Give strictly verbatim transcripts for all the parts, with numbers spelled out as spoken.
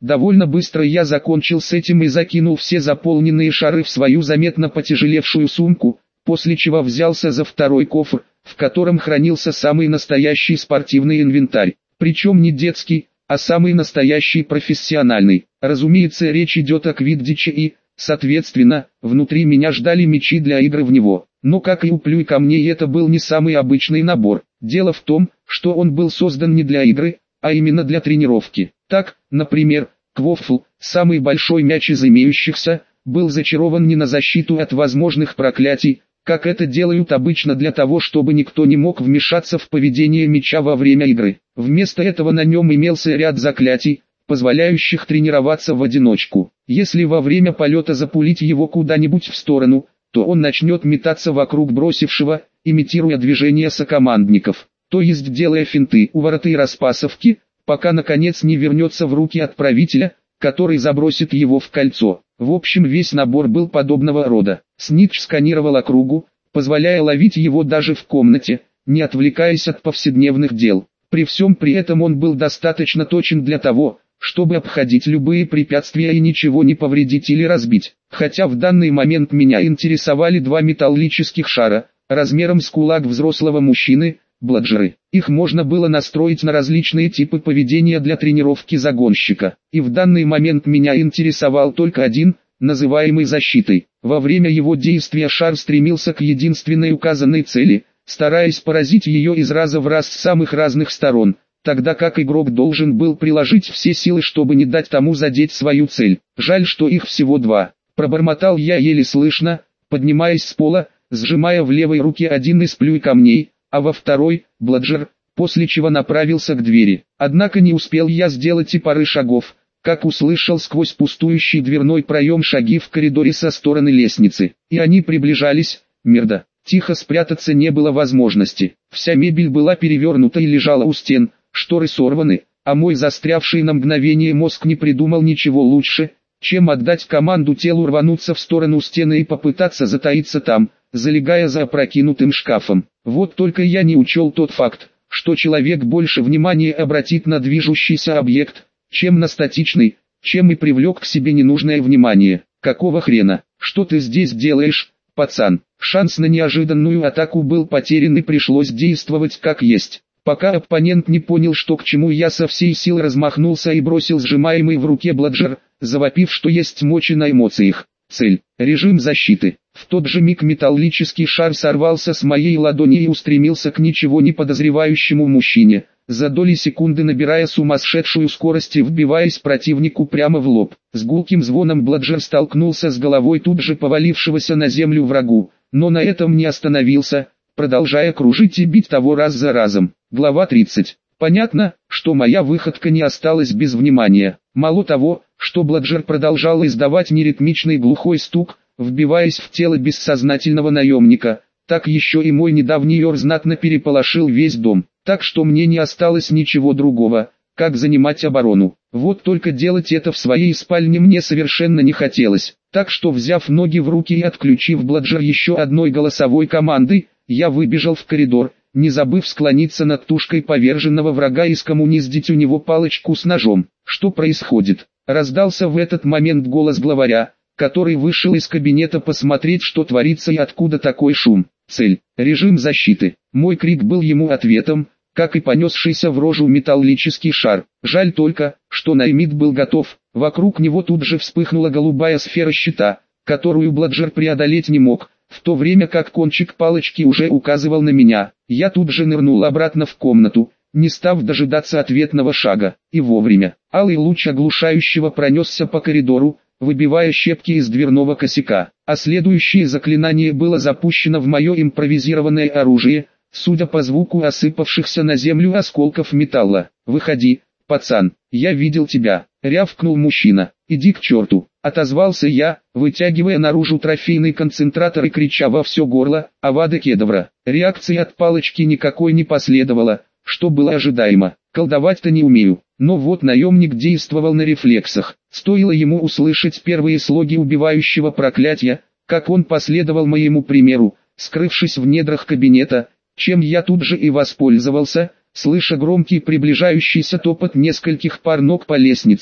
Довольно быстро я закончил с этим и закинул все заполненные шары в свою заметно потяжелевшую сумку, после чего взялся за второй кофр, в котором хранился самый настоящий спортивный инвентарь, причем не детский, а самый настоящий профессиональный. Разумеется, речь идет о квиддиче и, соответственно, внутри меня ждали мячи для игры в него. Но как и у плюй камней, это был не самый обычный набор. Дело в том, что он был создан не для игры, а именно для тренировки. Так, например, квофл, самый большой мяч из имеющихся, был зачарован не на защиту от возможных проклятий, как это делают обычно для того, чтобы никто не мог вмешаться в поведение мяча во время игры. Вместо этого на нем имелся ряд заклятий, позволяющих тренироваться в одиночку. Если во время полета запулить его куда-нибудь в сторону, то он начнет метаться вокруг бросившего, имитируя движения сокомандников, то есть делая финты, увороты и распасовки, пока наконец не вернется в руки отправителя, который забросит его в кольцо. В общем, весь набор был подобного рода. Снитч сканировал округу, позволяя ловить его даже в комнате, не отвлекаясь от повседневных дел. При всем при этом он был достаточно точен для того, чтобы обходить любые препятствия и ничего не повредить или разбить. Хотя в данный момент меня интересовали два металлических шара, размером с кулак взрослого мужчины, бладжеры. Их можно было настроить на различные типы поведения для тренировки загонщика. И в данный момент меня интересовал только один, называемый защитой. Во время его действия шар стремился к единственной указанной цели, стараясь поразить ее из раза в раз с самых разных сторон, тогда как игрок должен был приложить все силы, чтобы не дать тому задеть свою цель. Жаль, что их всего два. Пробормотал я еле слышно, поднимаясь с пола, сжимая в левой руке один из плюй камней, а во второй – бладжер, после чего направился к двери. Однако не успел я сделать и пары шагов, как услышал сквозь пустующий дверной проем шаги в коридоре со стороны лестницы. И они приближались, мерда. Тихо спрятаться не было возможности. Вся мебель была перевернута и лежала у стен, шторы сорваны, а мой застрявший на мгновение мозг не придумал ничего лучше, чем отдать команду телу рвануться в сторону стены и попытаться затаиться там, залегая за опрокинутым шкафом. Вот только я не учел тот факт, что человек больше внимания обратит на движущийся объект, чем на статичный, чем и привлек к себе ненужное внимание. Какого хрена? Что ты здесь делаешь, пацан? Шанс на неожиданную атаку был потерян и пришлось действовать как есть. Пока оппонент не понял, что к чему, я со всей силы размахнулся и бросил сжимаемый в руке бладжер, завопив, что есть мочи на эмоциях. Цель. Режим защиты. В тот же миг металлический шар сорвался с моей ладони и устремился к ничего не подозревающему мужчине, за доли секунды набирая сумасшедшую скорость и вбиваясь противнику прямо в лоб. С гулким звоном бладжер столкнулся с головой тут же повалившегося на землю врагу, но на этом не остановился, продолжая кружить и бить того раз за разом. Глава тридцать. Понятно, что моя выходка не осталась без внимания. Мало того, что бладжер продолжал издавать неритмичный глухой стук, вбиваясь в тело бессознательного наемника, так еще и мой недавний ор знатно переполошил весь дом, так что мне не осталось ничего другого, как занимать оборону. Вот только делать это в своей спальне мне совершенно не хотелось, так что, взяв ноги в руки и отключив бладжер еще одной голосовой командой, я выбежал в коридор, не забыв склониться над тушкой поверженного врага и скоммуниздить у него палочку с ножом. Что происходит? Раздался в этот момент голос главаря, который вышел из кабинета посмотреть, что творится и откуда такой шум. Цель. Режим защиты. Мой крик был ему ответом, как и понесшийся в рожу металлический шар. Жаль только, что Наймит был готов. Вокруг него тут же вспыхнула голубая сфера щита, которую бладжер преодолеть не мог, в то время как кончик палочки уже указывал на меня. Я тут же нырнул обратно в комнату, не став дожидаться ответного шага, и вовремя. Алый луч оглушающего пронесся по коридору, выбивая щепки из дверного косяка, а следующее заклинание было запущено в мое импровизированное оружие, судя по звуку осыпавшихся на землю осколков металла. «Выходи, пацан, я видел тебя», — рявкнул мужчина. «Иди к черту», — отозвался я, вытягивая наружу трофейный концентратор и крича во все горло: «Авада кедавра». Реакции от палочки никакой не последовало, что было ожидаемо. Колдовать-то не умею. Но вот наемник действовал на рефлексах. Стоило ему услышать первые слоги убивающего проклятия, как он последовал моему примеру, скрывшись в недрах кабинета, чем я тут же и воспользовался, слыша громкий приближающийся топот нескольких пар ног по лестнице.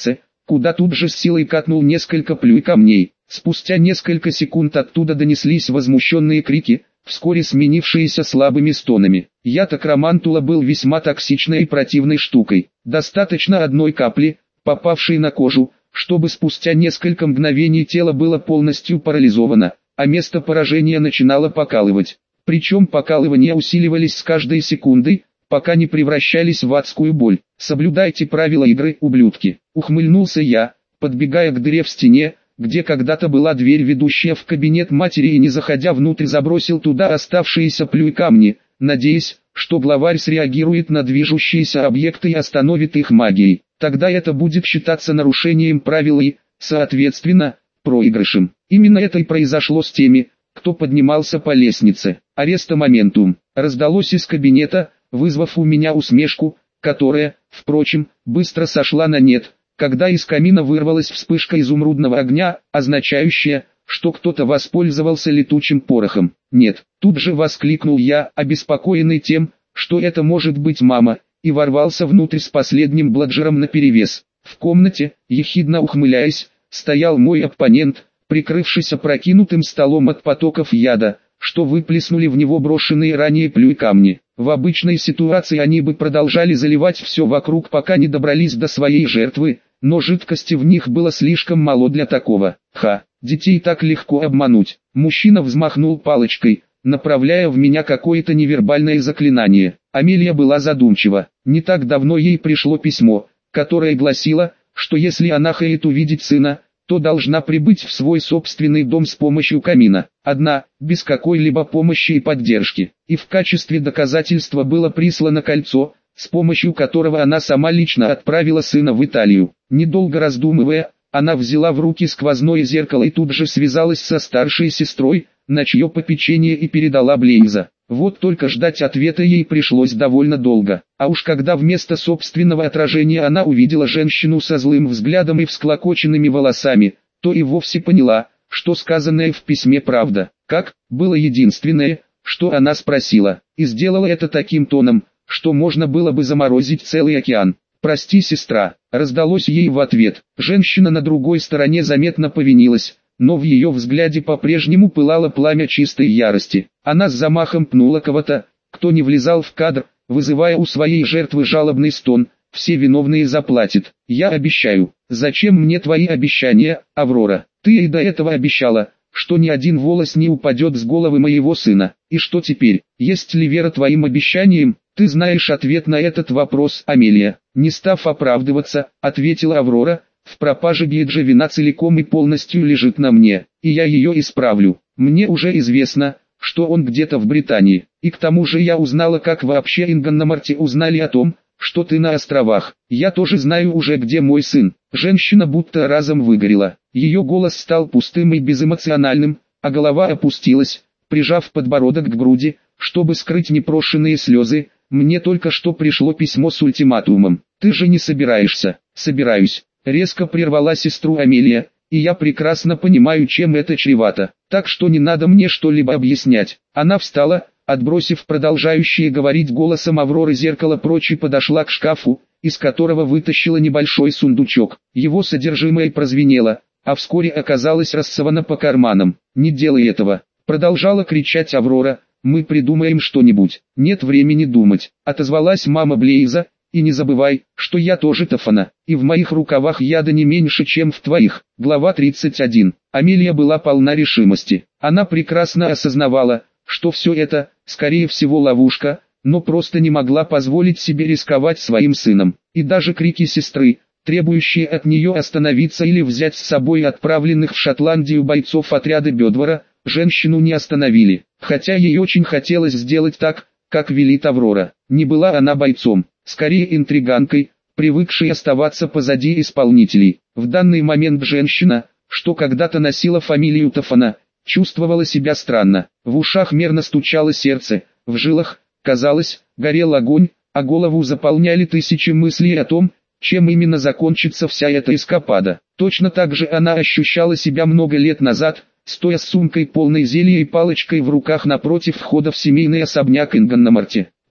куда тут же с силой катнул несколько плюй камней. Спустя несколько секунд оттуда донеслись возмущенные крики, вскоре сменившиеся слабыми стонами. Яд акромантула был весьма токсичной и противной штукой. Достаточно одной капли, попавшей на кожу, чтобы спустя несколько мгновений тело было полностью парализовано, а место поражения начинало покалывать. Причем покалывания усиливались с каждой секундой, пока не превращались в адскую боль. «Соблюдайте правила игры, ублюдки!» Ухмыльнулся я, подбегая к дыре в стене, где когда-то была дверь, ведущая в кабинет матери, и не заходя внутрь забросил туда оставшиеся плюй камни, надеясь, что главарь среагирует на движущиеся объекты и остановит их магией. Тогда это будет считаться нарушением правил и, соответственно, проигрышем. Именно это и произошло с теми, кто поднимался по лестнице. Ареста моментум раздалось из кабинета, вызвав у меня усмешку, которая, впрочем, быстро сошла на нет, когда из камина вырвалась вспышка изумрудного огня, означающая, что кто-то воспользовался летучим порохом. «Нет!» — тут же воскликнул я, обеспокоенный тем, что это может быть мама, и ворвался внутрь с последним бладжером наперевес. В комнате, ехидно ухмыляясь, стоял мой оппонент, прикрывшись опрокинутым столом от потоков яда, что выплеснули в него брошенные ранее плюй камни. В обычной ситуации они бы продолжали заливать все вокруг, пока не добрались до своей жертвы, но жидкости в них было слишком мало для такого. Ха, детей так легко обмануть. Мужчина взмахнул палочкой, направляя в меня какое-то невербальное заклинание. Амелия была задумчива. Не так давно ей пришло письмо, которое гласило, что если она хочет увидеть сына, то должна прибыть в свой собственный дом с помощью камина, одна, без какой-либо помощи и поддержки. И в качестве доказательства было прислано кольцо, с помощью которого она сама лично отправила сына в Италию. Недолго раздумывая, она взяла в руки сквозное зеркало и тут же связалась со старшей сестрой, на чье попечение и передала Блейза. Вот только ждать ответа ей пришлось довольно долго. А уж когда вместо собственного отражения она увидела женщину со злым взглядом и всклокоченными волосами, то и вовсе поняла, что сказанное в письме правда. «Как?» было единственное, что она спросила, и сделала это таким тоном, что можно было бы заморозить целый океан. «Прости, сестра», раздалось ей в ответ. Женщина на другой стороне заметно повинилась, но в ее взгляде по-прежнему пылало пламя чистой ярости. Она с замахом пнула кого-то, кто не влезал в кадр, вызывая у своей жертвы жалобный стон. «Все виновные заплатят. Я обещаю». «Зачем мне твои обещания, Аврора? Ты и до этого обещала, что ни один волос не упадет с головы моего сына. И что теперь? Есть ли вера твоим обещаниям?» «Ты знаешь ответ на этот вопрос, Амелия». Не став оправдываться, ответила Аврора: «В пропаже Гейджа вина целиком и полностью лежит на мне, и я ее исправлю. Мне уже известно, что он где-то в Британии, и к тому же я узнала, как вообще Ингономарти узнали о том, что ты на островах. Я тоже знаю уже, где мой сын». Женщина будто разом выгорела. Ее голос стал пустым и безэмоциональным, а голова опустилась, прижав подбородок к груди, чтобы скрыть непрошенные слезы. «Мне только что пришло письмо с ультиматумом. Ты же не собираешься?» «Собираюсь», — резко прервала сестру Амелия, «и я прекрасно понимаю, чем это чревато, так что не надо мне что-либо объяснять». Она встала, отбросив продолжающее говорить голосом Авроры зеркало прочь, и подошла к шкафу, из которого вытащила небольшой сундучок. Его содержимое прозвенело, а вскоре оказалось рассовано по карманам. «Не делай этого», — продолжала кричать Аврора, «мы придумаем что-нибудь». «Нет времени думать», — отозвалась мама Блейза, «и не забывай, что я тоже Тофана, и в моих рукавах яда не меньше, чем в твоих». Глава тридцать один. Амелия была полна решимости. Она прекрасно осознавала, что все это, скорее всего, ловушка, но просто не могла позволить себе рисковать своим сыном. И даже крики сестры, требующие от нее остановиться или взять с собой отправленных в Шотландию бойцов отряда Бедвара, женщину не остановили. Хотя ей очень хотелось сделать так, как велит Аврора. Не была она бойцом, скорее интриганкой, привыкшей оставаться позади исполнителей. В данный момент женщина, что когда-то носила фамилию Тофана, чувствовала себя странно. В ушах мерно стучало сердце, в жилах, казалось, горел огонь, а голову заполняли тысячи мыслей о том, чем именно закончится вся эта эскапада. Точно так же она ощущала себя много лет назад, стоя с сумкой полной зелья и палочкой в руках напротив входа в семейный особняк Ингономарти.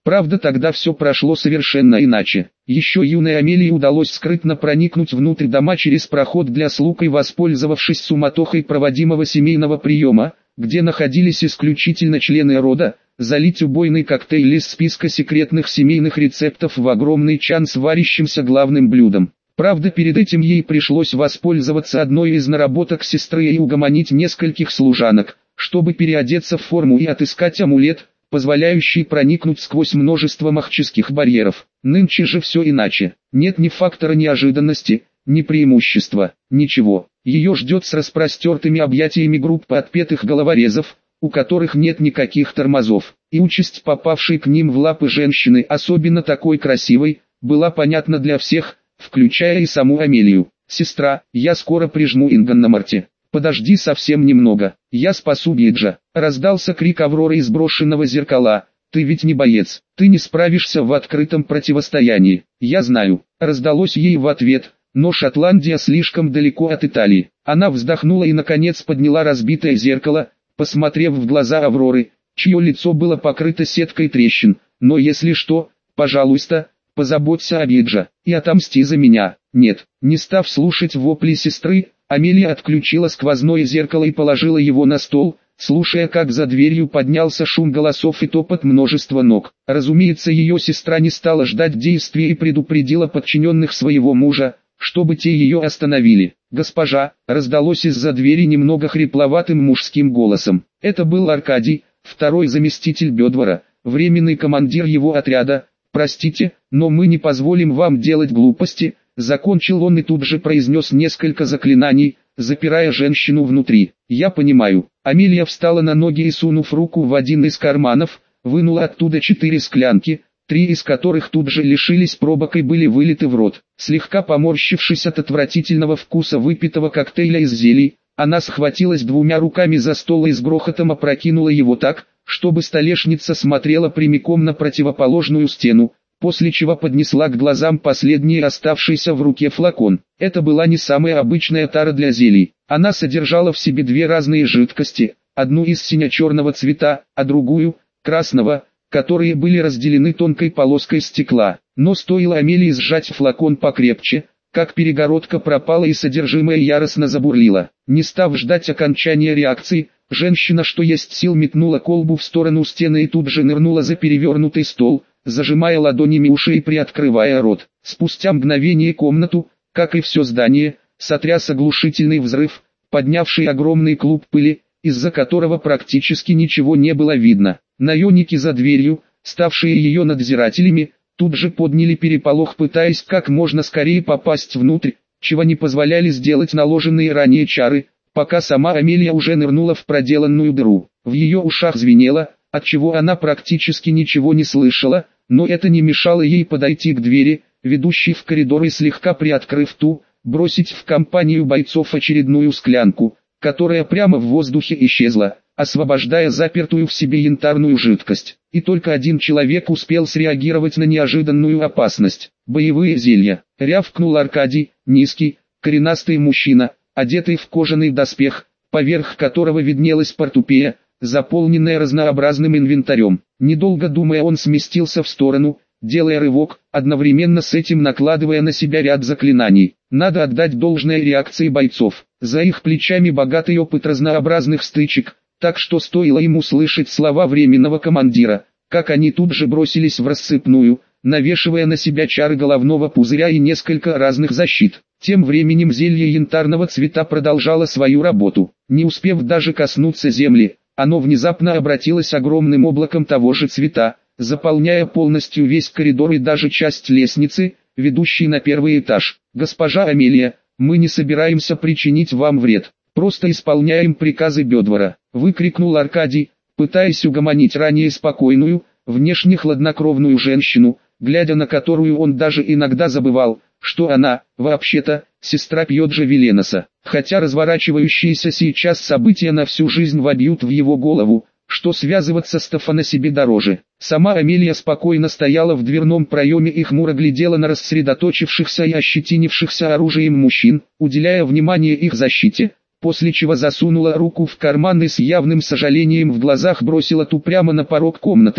Правда, тогда все прошло совершенно иначе. Еще юной Амелии удалось скрытно проникнуть внутрь дома через проход для слуг и, воспользовавшись суматохой проводимого семейного приема, где находились исключительно члены рода, залить убойный коктейль из списка секретных семейных рецептов в огромный чан с варящимся главным блюдом. Правда, перед этим ей пришлось воспользоваться одной из наработок сестры и угомонить нескольких служанок, чтобы переодеться в форму и отыскать амулет, позволяющий проникнуть сквозь множество магических барьеров. Нынче же все иначе. Нет ни фактора неожиданности, ни преимущества, ничего. Ее ждет с распростертыми объятиями группа отпетых головорезов, у которых нет никаких тормозов. И участь попавшей к ним в лапы женщины, особенно такой красивой, была понятна для всех, включая и саму Амелию. «Сестра, я скоро прижму Инганнамарте. Подожди совсем немного, я спасу Биджа», — раздался крик Авроры из брошенного зеркала. «Ты ведь не боец, ты не справишься в открытом противостоянии». «Я знаю», — раздалось ей в ответ, но Шотландия слишком далеко от Италии. Она вздохнула и наконец подняла разбитое зеркало, посмотрев в глаза Авроры, чье лицо было покрыто сеткой трещин. «Но если что, пожалуйста, позаботься о Биджа и отомсти за меня». Нет, не став слушать вопли сестры, Амелия отключила сквозное зеркало и положила его на стол, слушая, как за дверью поднялся шум голосов и топот множества ног. Разумеется, ее сестра не стала ждать действия и предупредила подчиненных своего мужа, чтобы те ее остановили. «Госпожа», — раздалось из-за двери немного хрипловатым мужским голосом. Это был Аркадий, второй заместитель Бедвара, временный командир его отряда. «Простите, но мы не позволим вам делать глупости», — закончил он и тут же произнес несколько заклинаний, запирая женщину внутри. «Я понимаю». Амелия встала на ноги и, сунув руку в один из карманов, вынула оттуда четыре склянки, три из которых тут же лишились пробок и были вылиты в рот. Слегка поморщившись от отвратительного вкуса выпитого коктейля из зелий, она схватилась двумя руками за стол и с грохотом опрокинула его так, чтобы столешница смотрела прямиком на противоположную стену, после чего поднесла к глазам последний оставшийся в руке флакон. Это была не самая обычная тара для зелий. Она содержала в себе две разные жидкости, одну из сине-черного цвета, а другую, красного, которые были разделены тонкой полоской стекла. Но стоило Амелии сжать флакон покрепче, как перегородка пропала и содержимое яростно забурлило. Не став ждать окончания реакции, женщина что есть сил метнула колбу в сторону стены и тут же нырнула за перевернутый стол, зажимая ладонями уши и приоткрывая рот. Спустя мгновение комнату, как и все здание, сотряс оглушительный взрыв, поднявший огромный клуб пыли, из-за которого практически ничего не было видно. Наемники за дверью, ставшие ее надзирателями, тут же подняли переполох, пытаясь как можно скорее попасть внутрь, чего не позволяли сделать наложенные ранее чары, пока сама Амелия уже нырнула в проделанную дыру. В ее ушах звенело, отчего она практически ничего не слышала, но это не мешало ей подойти к двери, ведущей в коридор, и слегка приоткрыв ту, бросить в компанию бойцов очередную склянку, которая прямо в воздухе исчезла, освобождая запертую в себе янтарную жидкость. И только один человек успел среагировать на неожиданную опасность. «Боевые зелья!» — рявкнул Аркадий, низкий, коренастый мужчина, одетый в кожаный доспех, поверх которого виднелась портупея, заполненная разнообразным инвентарем. Недолго думая, он сместился в сторону, делая рывок, одновременно с этим накладывая на себя ряд заклинаний. Надо отдать должное реакции бойцов. За их плечами богатый опыт разнообразных стычек, так что стоило ему слышать слова временного командира, как они тут же бросились в рассыпную, навешивая на себя чары головного пузыря и несколько разных защит. Тем временем зелье янтарного цвета продолжало свою работу. Не успев даже коснуться земли, оно внезапно обратилось огромным облаком того же цвета, заполняя полностью весь коридор и даже часть лестницы, ведущей на первый этаж. «Госпожа Амелия, мы не собираемся причинить вам вред, просто исполняем приказы Бедвара», — выкрикнул Аркадий, пытаясь угомонить ранее спокойную, внешне хладнокровную женщину, глядя на которую он даже иногда забывал, что она, вообще-то, сестра Пьоджа Веленоса. Хотя разворачивающиеся сейчас события на всю жизнь вобьют в его голову, что связываться с Стефана себе дороже. Сама Амелия спокойно стояла в дверном проеме и хмуро глядела на рассредоточившихся и ощетинившихся оружием мужчин, уделяя внимание их защите, после чего засунула руку в карман и с явным сожалением в глазах бросила ту прямо на порог комнаты,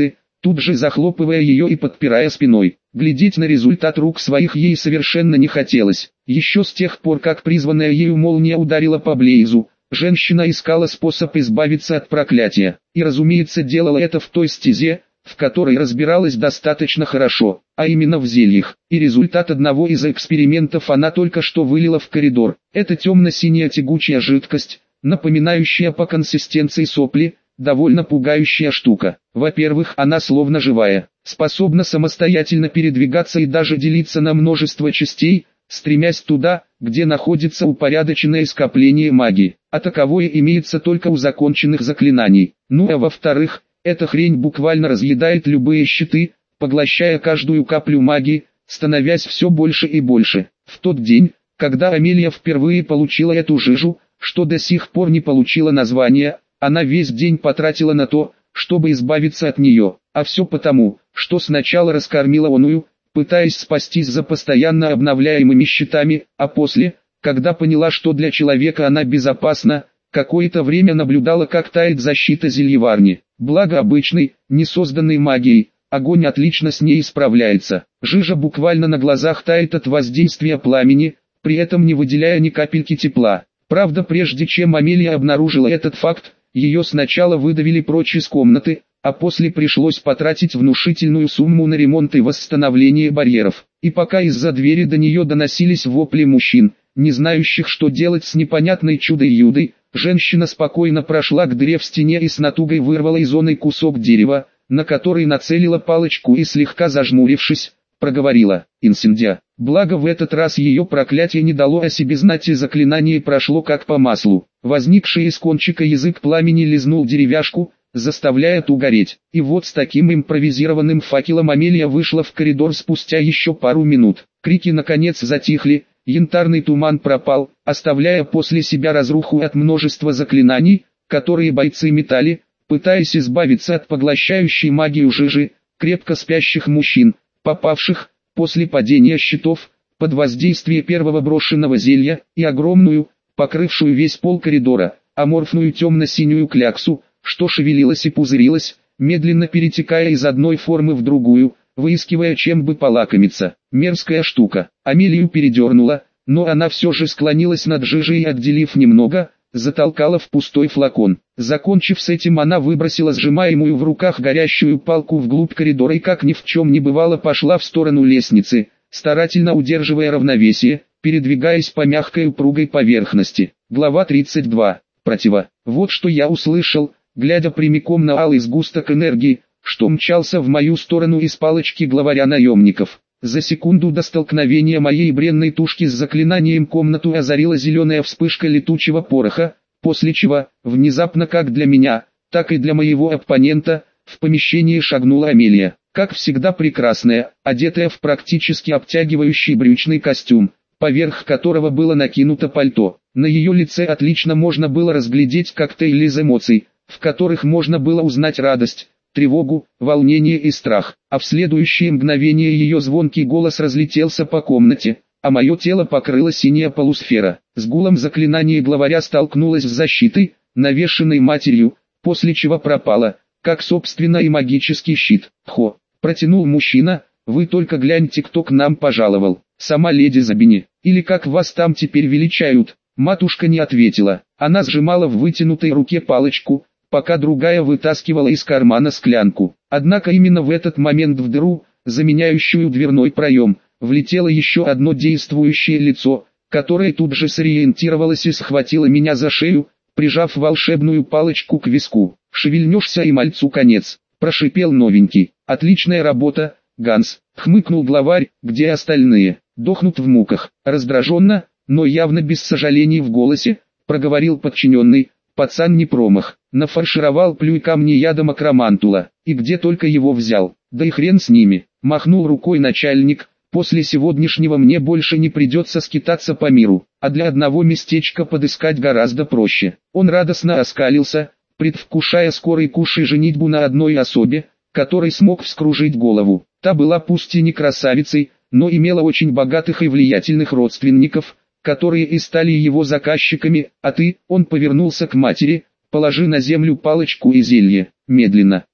тут же захлопывая ее и подпирая спиной. Глядеть на результат рук своих ей совершенно не хотелось. Еще с тех пор, как призванная ею молния ударила по Блейзу, женщина искала способ избавиться от проклятия, и разумеется делала это в той стезе, в которой разбиралась достаточно хорошо, а именно в зельях. И результат одного из экспериментов она только что вылила в коридор. Это темно-синяя тягучая жидкость, напоминающая по консистенции сопли, довольно пугающая штука. Во-первых, она словно живая, способна самостоятельно передвигаться и даже делиться на множество частей, стремясь туда, где находится упорядоченное скопление магии, а таковое имеется только у законченных заклинаний. Ну а во-вторых, эта хрень буквально разъедает любые щиты, поглощая каждую каплю магии, становясь все больше и больше. В тот день, когда Амелия впервые получила эту жижу, что до сих пор не получила названия, она весь день потратила на то, чтобы избавиться от нее, а все потому, что сначала раскормила оную, пытаясь спастись за постоянно обновляемыми щитами, а после, когда поняла, что для человека она безопасна, какое-то время наблюдала, как тает защита зельеварни. Благо обычный, не созданный магией, огонь отлично с ней справляется. Жижа буквально на глазах тает от воздействия пламени, при этом не выделяя ни капельки тепла. Правда, прежде чем Амелия обнаружила этот факт, ее сначала выдавили прочь из комнаты, а после пришлось потратить внушительную сумму на ремонт и восстановление барьеров. И пока из-за двери до нее доносились вопли мужчин, не знающих, что делать с непонятной чудо-юдой, женщина спокойно прошла к дыре в стене и с натугой вырвала из оной кусок дерева, на который нацелила палочку и слегка зажмурившись, проговорила «Инсендия». Благо в этот раз ее проклятие не дало о себе знать, и заклинание прошло как по маслу. Возникший из кончика язык пламени лизнул деревяшку, заставляя ту гореть. И вот с таким импровизированным факелом Амелия вышла в коридор спустя еще пару минут. Крики наконец затихли, янтарный туман пропал, оставляя после себя разруху от множества заклинаний, которые бойцы метали, пытаясь избавиться от поглощающей магию жижи, крепко спящих мужчин, попавших, после падения щитов, под воздействие первого брошенного зелья, и огромную, покрывшую весь пол коридора, аморфную темно-синюю кляксу, что шевелилась и пузырилась, медленно перетекая из одной формы в другую, выискивая чем бы полакомиться. Мерзкая штука. Амелию передернула, но она все же склонилась над жижей и, отделив немного, затолкала в пустой флакон. Закончив с этим, она выбросила сжимаемую в руках горящую палку вглубь коридора и, как ни в чем не бывало, пошла в сторону лестницы, старательно удерживая равновесие, передвигаясь по мягкой упругой поверхности. Глава тридцать два. Противо. Вот что я услышал, глядя прямиком на алый сгусток энергии, что мчался в мою сторону из палочки главаря наемников. За секунду до столкновения моей бренной тушки с заклинанием комнату озарила зеленая вспышка летучего пороха, после чего, внезапно как для меня, так и для моего оппонента, в помещение шагнула Амелия. Как всегда прекрасная, одетая в практически обтягивающий брючный костюм, поверх которого было накинуто пальто. На ее лице отлично можно было разглядеть коктейль из эмоций, в которых можно было узнать радость, тревогу, волнение и страх, а в следующее мгновение ее звонкий голос разлетелся по комнате, а мое тело покрыла синяя полусфера. С гулом заклинание главаря столкнулось с защитой, навешенной матерью, после чего пропало, как собственно и магический щит. «Хо!» — протянул мужчина, «вы только гляньте, кто к нам пожаловал, сама леди Забини, или как вас там теперь величают». Матушка не ответила, она сжимала в вытянутой руке палочку, пока другая вытаскивала из кармана склянку. Однако именно в этот момент в дыру, заменяющую дверной проем, влетело еще одно действующее лицо, которое тут же сориентировалось и схватило меня за шею, прижав волшебную палочку к виску. «Шевельнешься и мальцу конец», – прошипел новенький. «Отличная работа, Ганс», – хмыкнул главарь, «где остальные?» «Дохнут в муках». Раздраженно, но явно без сожалений в голосе, проговорил подчиненный. Пацан не промах, нафаршировал плюй камни ядом акромантула, и где только его взял, да и хрен с ними, махнул рукой начальник, после сегодняшнего мне больше не придется скитаться по миру, а для одного местечка подыскать гораздо проще. Он радостно оскалился, предвкушая скорый куш и женитьбу на одной особе, которой смог вскружить голову. Та была пусть и не красавицей, но имела очень богатых и влиятельных родственников, которые и стали его заказчиками, а ты, он повернулся к матери, положи на землю палочку и зелье, медленно,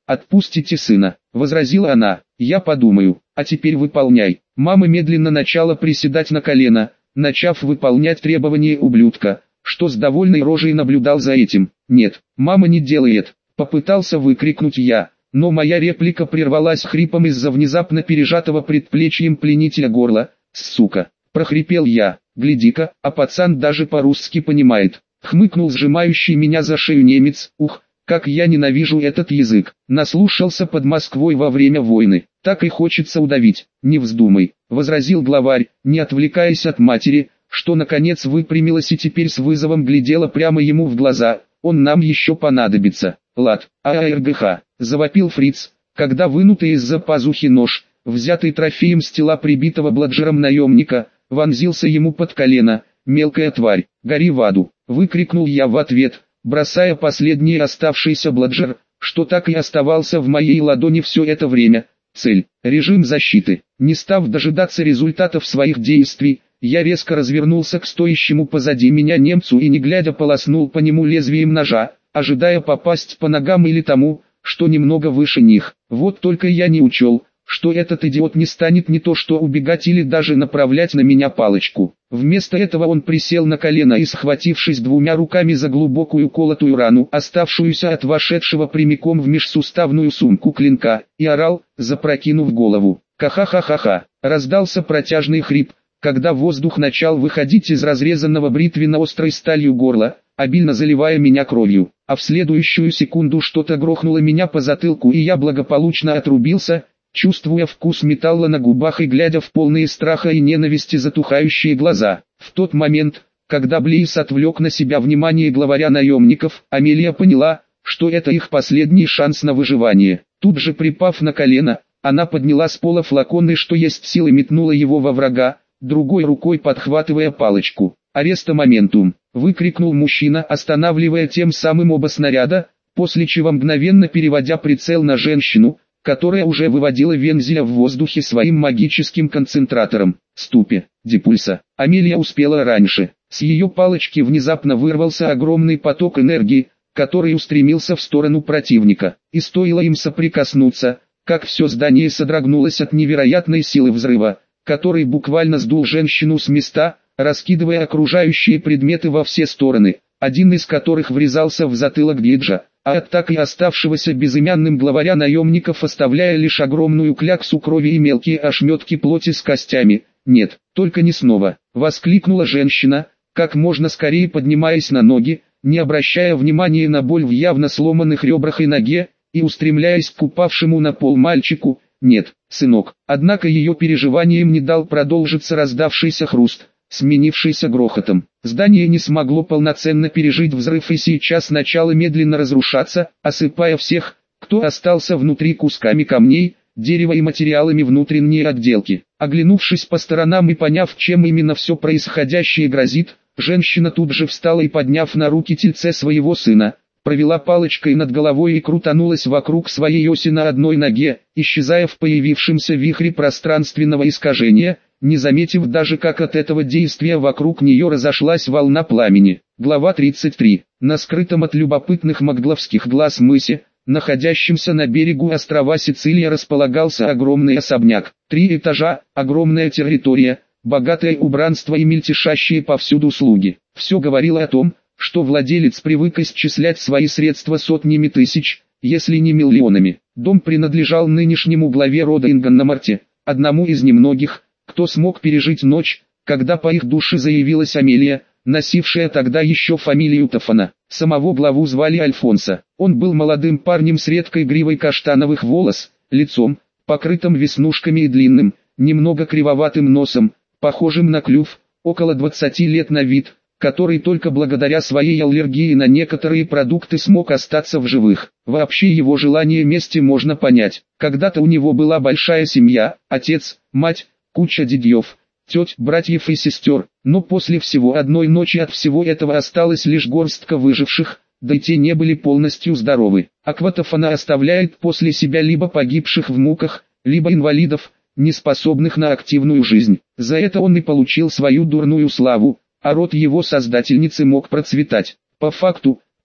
«Отпустите сына», — возразила она. «Я подумаю, а теперь выполняй». Мама медленно начала приседать на колено, начав выполнять требования ублюдка, что с довольной рожей наблюдал за этим. «Нет, мама не делает», — попытался выкрикнуть я, но моя реплика прервалась хрипом из-за внезапно пережатого предплечьем пленителя горла. «Сука!» — прохрипел я. «Гляди-ка, а пацан даже по-русски понимает», — хмыкнул сжимающий меня за шею немец. «Ух, как я ненавижу этот язык! Наслушался под Москвой во время войны, так и хочется удавить». «Не вздумай», — возразил главарь, не отвлекаясь от матери, что наконец выпрямилась и теперь с вызовом глядела прямо ему в глаза. «Он нам еще понадобится». «Лад, АРГХ», — завопил фриц, когда вынутый из-за пазухи нож, взятый трофеем с тела прибитого бладжером наемника, вонзился ему под колено. «Мелкая тварь, гори в аду», — выкрикнул я в ответ, бросая последний оставшийся бладжер, что так и оставался в моей ладони все это время. Цель — режим защиты. Не став дожидаться результатов своих действий, я резко развернулся к стоящему позади меня немцу и не глядя полоснул по нему лезвием ножа, ожидая попасть по ногам или тому, что немного выше них. Вот только я не учел, что этот идиот не станет не то что убегать или даже направлять на меня палочку. Вместо этого он присел на колено и, схватившись двумя руками за глубокую колотую рану, оставшуюся от вошедшего прямиком в межсуставную сумку клинка, и орал, запрокинув голову. «Ха-ха-ха-ха-ха!» Раздался протяжный хрип, когда воздух начал выходить из разрезанного бритвенно-острой сталью горла, обильно заливая меня кровью, а в следующую секунду что-то грохнуло меня по затылку и я благополучно отрубился, чувствуя вкус металла на губах и глядя в полные страха и ненависти затухающие глаза. В тот момент, когда Блейз отвлек на себя внимание главаря наемников, Амелия поняла, что это их последний шанс на выживание. Тут же припав на колено, она подняла с пола флакон и что есть силы метнула его во врага, другой рукой подхватывая палочку. «Ареста моментум!» — выкрикнул мужчина, останавливая тем самым оба снаряда, после чего мгновенно переводя прицел на женщину, которая уже выводила вензеля в воздухе своим магическим концентратором. «Ступе, Депульса!» Амелия успела раньше. С ее палочки внезапно вырвался огромный поток энергии, который устремился в сторону противника. И стоило им соприкоснуться, как все здание содрогнулось от невероятной силы взрыва, который буквально сдул женщину с места, раскидывая окружающие предметы во все стороны, один из которых врезался в затылок Диджа, а от так и оставшегося безымянным главаря наемников оставляя лишь огромную кляксу крови и мелкие ошметки плоти с костями. «Нет, только не снова!» — воскликнула женщина, как можно скорее поднимаясь на ноги, не обращая внимания на боль в явно сломанных ребрах и ноге, и устремляясь к упавшему на пол мальчику. «Нет, сынок!» Однако ее переживанием не дал продолжиться раздавшийся хруст, сменившийся грохотом. Здание не смогло полноценно пережить взрыв и сейчас начало медленно разрушаться, осыпая всех, кто остался внутри кусками камней, дерева и материалами внутренней отделки. Оглянувшись по сторонам и поняв, чем именно все происходящее грозит, женщина тут же встала и, подняв на руки тельце своего сына, провела палочкой над головой и крутанулась вокруг своей оси на одной ноге, исчезая в появившемся вихре пространственного искажения, не заметив даже, как от этого действия вокруг нее разошлась волна пламени. Глава тридцать три. На скрытом от любопытных магдловских глаз мысе, находящемся на берегу острова Сицилия, располагался огромный особняк. Три этажа, огромная территория, богатое убранство и мельтешащие повсюду слуги. Все говорило о том, что владелец привык исчислять свои средства сотнями тысяч, если не миллионами. Дом принадлежал нынешнему главе рода Ингономарте, одному из немногих, кто смог пережить ночь, когда по их душе заявилась Амелия, носившая тогда еще фамилию Тафана. Самого главу звали Альфонсо. Он был молодым парнем с редкой гривой каштановых волос, лицом, покрытым веснушками и длинным, немного кривоватым носом, похожим на клюв, около двадцати лет на вид, который только благодаря своей аллергии на некоторые продукты смог остаться в живых. Вообще его желание мести можно понять. Когда-то у него была большая семья, отец, мать, куча дядьев, тет, братьев и сестер, но после всего одной ночи от всего этого осталась лишь горстка выживших, да и те не были полностью здоровы. Акватофана оставляет после себя либо погибших в муках, либо инвалидов, не способных на активную жизнь. За это он и получил свою дурную славу, а род его создательницы мог процветать. По факту,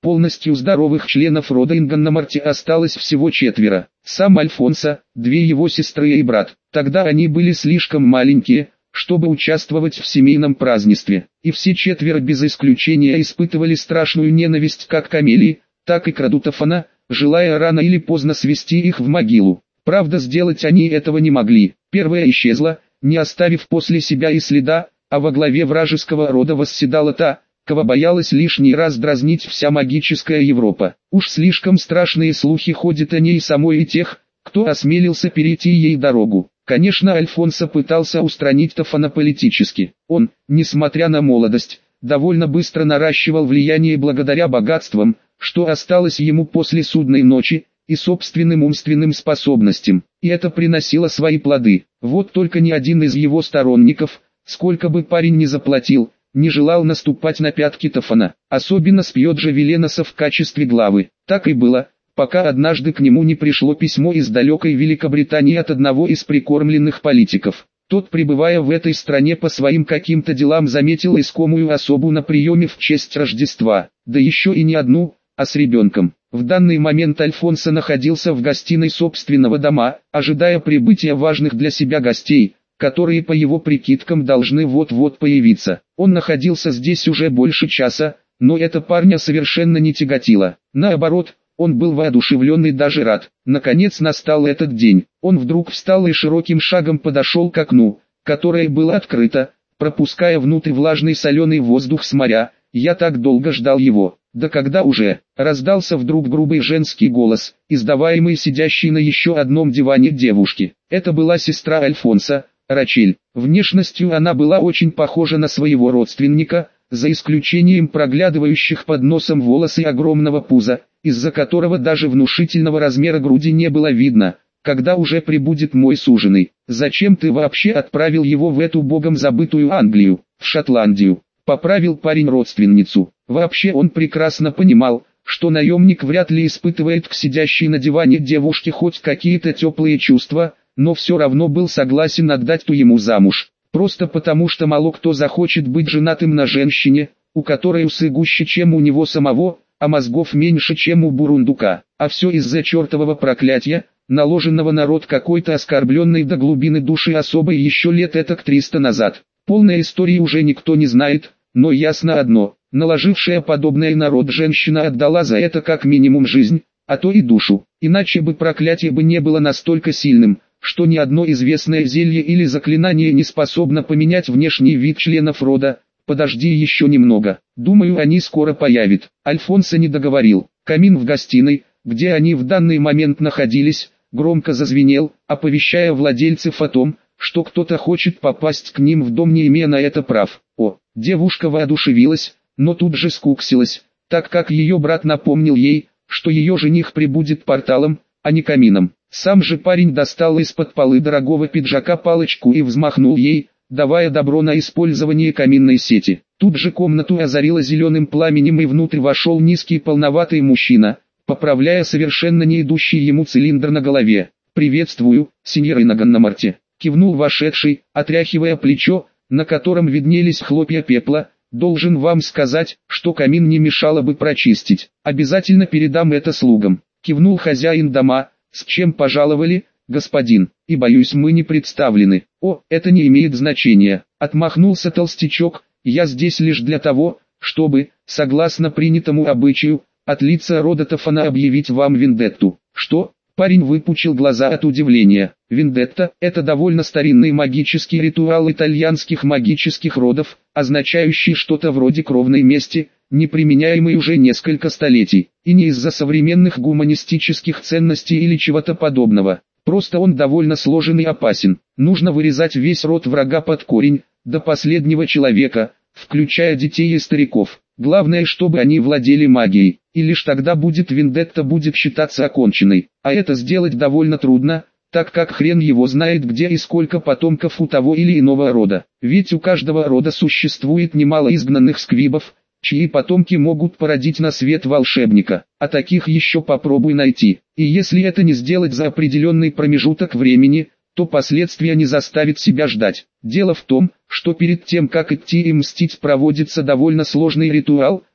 Полностью здоровых членов рода Ингономарти осталось всего четверо. Сам Альфонсо, две его сестры и брат. Тогда они были слишком маленькие, чтобы участвовать в семейном празднестве. И все четверо без исключения испытывали страшную ненависть как к Амелии, так и к роду Тофана, желая рано или поздно свести их в могилу. Правда, сделать они этого не могли. Первая исчезла, не оставив после себя и следа, а во главе вражеского рода восседала та, кого боялась лишний раз дразнить вся магическая Европа. Уж слишком страшные слухи ходят о ней самой и тех, кто осмелился перейти ей дорогу. Конечно, Альфонсо пытался устранить Тофана политически. Он, несмотря на молодость, довольно быстро наращивал влияние благодаря богатствам, что осталось ему после судной ночи, и собственным умственным способностям, и это приносило свои плоды. Вот только ни один из его сторонников, сколько бы парень ни заплатил, не желал наступать на пятки Тофана, особенно с Пьоджо Веленоса в качестве главы. Так и было, пока однажды к нему не пришло письмо из далекой Великобритании от одного из прикормленных политиков. Тот, пребывая в этой стране по своим каким-то делам, заметил искомую особу на приеме в честь Рождества, да еще и не одну, а с ребенком. В данный момент Альфонсо находился в гостиной собственного дома, ожидая прибытия важных для себя гостей, которые по его прикидкам должны вот-вот появиться. Он находился здесь уже больше часа, но это парня совершенно не тяготило. Наоборот, он был воодушевлен и даже рад. Наконец настал этот день. Он вдруг встал и широким шагом подошел к окну, которое было открыто, пропуская внутрь влажный соленый воздух с моря. «Я так долго ждал его». «Да когда уже?» — раздался вдруг грубый женский голос, издаваемый сидящей на еще одном диване девушки. Это была сестра Альфонсо, Рачель. Внешностью она была очень похожа на своего родственника, за исключением проглядывающих под носом волос и огромного пуза, из-за которого даже внушительного размера груди не было видно. «Когда уже прибудет мой суженый? Зачем ты вообще отправил его в эту богом забытую Англию, в Шотландию?» Поправил парень родственницу. Вообще он прекрасно понимал, что наемник вряд ли испытывает к сидящей на диване девушке хоть какие-то теплые чувства, но все равно был согласен отдать ту ему замуж. Просто потому, что мало кто захочет быть женатым на женщине, у которой усы гуще, чем у него самого, а мозгов меньше, чем у бурундука. А все из-за чертового проклятия, наложенного на род какой-то оскорбленной до глубины души особой еще лет этак триста назад. Полной истории уже никто не знает, но ясно одно: наложившая подобное на род женщина отдала за это как минимум жизнь, а то и душу. Иначе бы проклятие бы не было настолько сильным, что ни одно известное зелье или заклинание не способно поменять внешний вид членов рода. Подожди еще немного, думаю, они скоро появят. Альфонсо не договорил. Камин в гостиной, где они в данный момент находились, громко зазвенел, оповещая владельцев о том, что кто-то хочет попасть к ним в дом, не имея на это прав. О, девушка воодушевилась, но тут же скуксилась, так как ее брат напомнил ей, что ее жених прибудет порталом, а не камином. Сам же парень достал из-под полы дорогого пиджака палочку и взмахнул ей, давая добро на использование каминной сети. Тут же комнату озарило зеленым пламенем, и внутрь вошел низкий полноватый мужчина, поправляя совершенно не идущий ему цилиндр на голове. «Приветствую, сеньор Ингономарти», — кивнул вошедший, отряхивая плечо, на котором виднелись хлопья пепла. «Должен вам сказать, что камин не мешало бы прочистить. Обязательно передам это слугам», — кивнул хозяин дома. «С чем пожаловали, господин? И боюсь, мы не представлены». «О, это не имеет значения», — отмахнулся толстячок. «Я здесь лишь для того, чтобы, согласно принятому обычаю, от лица рода Тофана объявить вам вендетту». «Что?» — парень выпучил глаза от удивления. «Вендетта — это довольно старинный магический ритуал итальянских магических родов, означающий что-то вроде кровной мести, не применяемый уже несколько столетий, и не из-за современных гуманистических ценностей или чего-то подобного. Просто он довольно сложен и опасен. Нужно вырезать весь род врага под корень, до последнего человека, включая детей и стариков. Главное, чтобы они владели магией, и лишь тогда будет вендетта будет считаться оконченной. А это сделать довольно трудно, так как хрен его знает, где и сколько потомков у того или иного рода. Ведь у каждого рода существует немало изгнанных сквибов, чьи потомки могут породить на свет волшебника, а таких еще попробуй найти. И если это не сделать за определенный промежуток времени, то последствия не заставят себя ждать. Дело в том, что перед тем, как идти и мстить, проводится довольно сложный ритуал,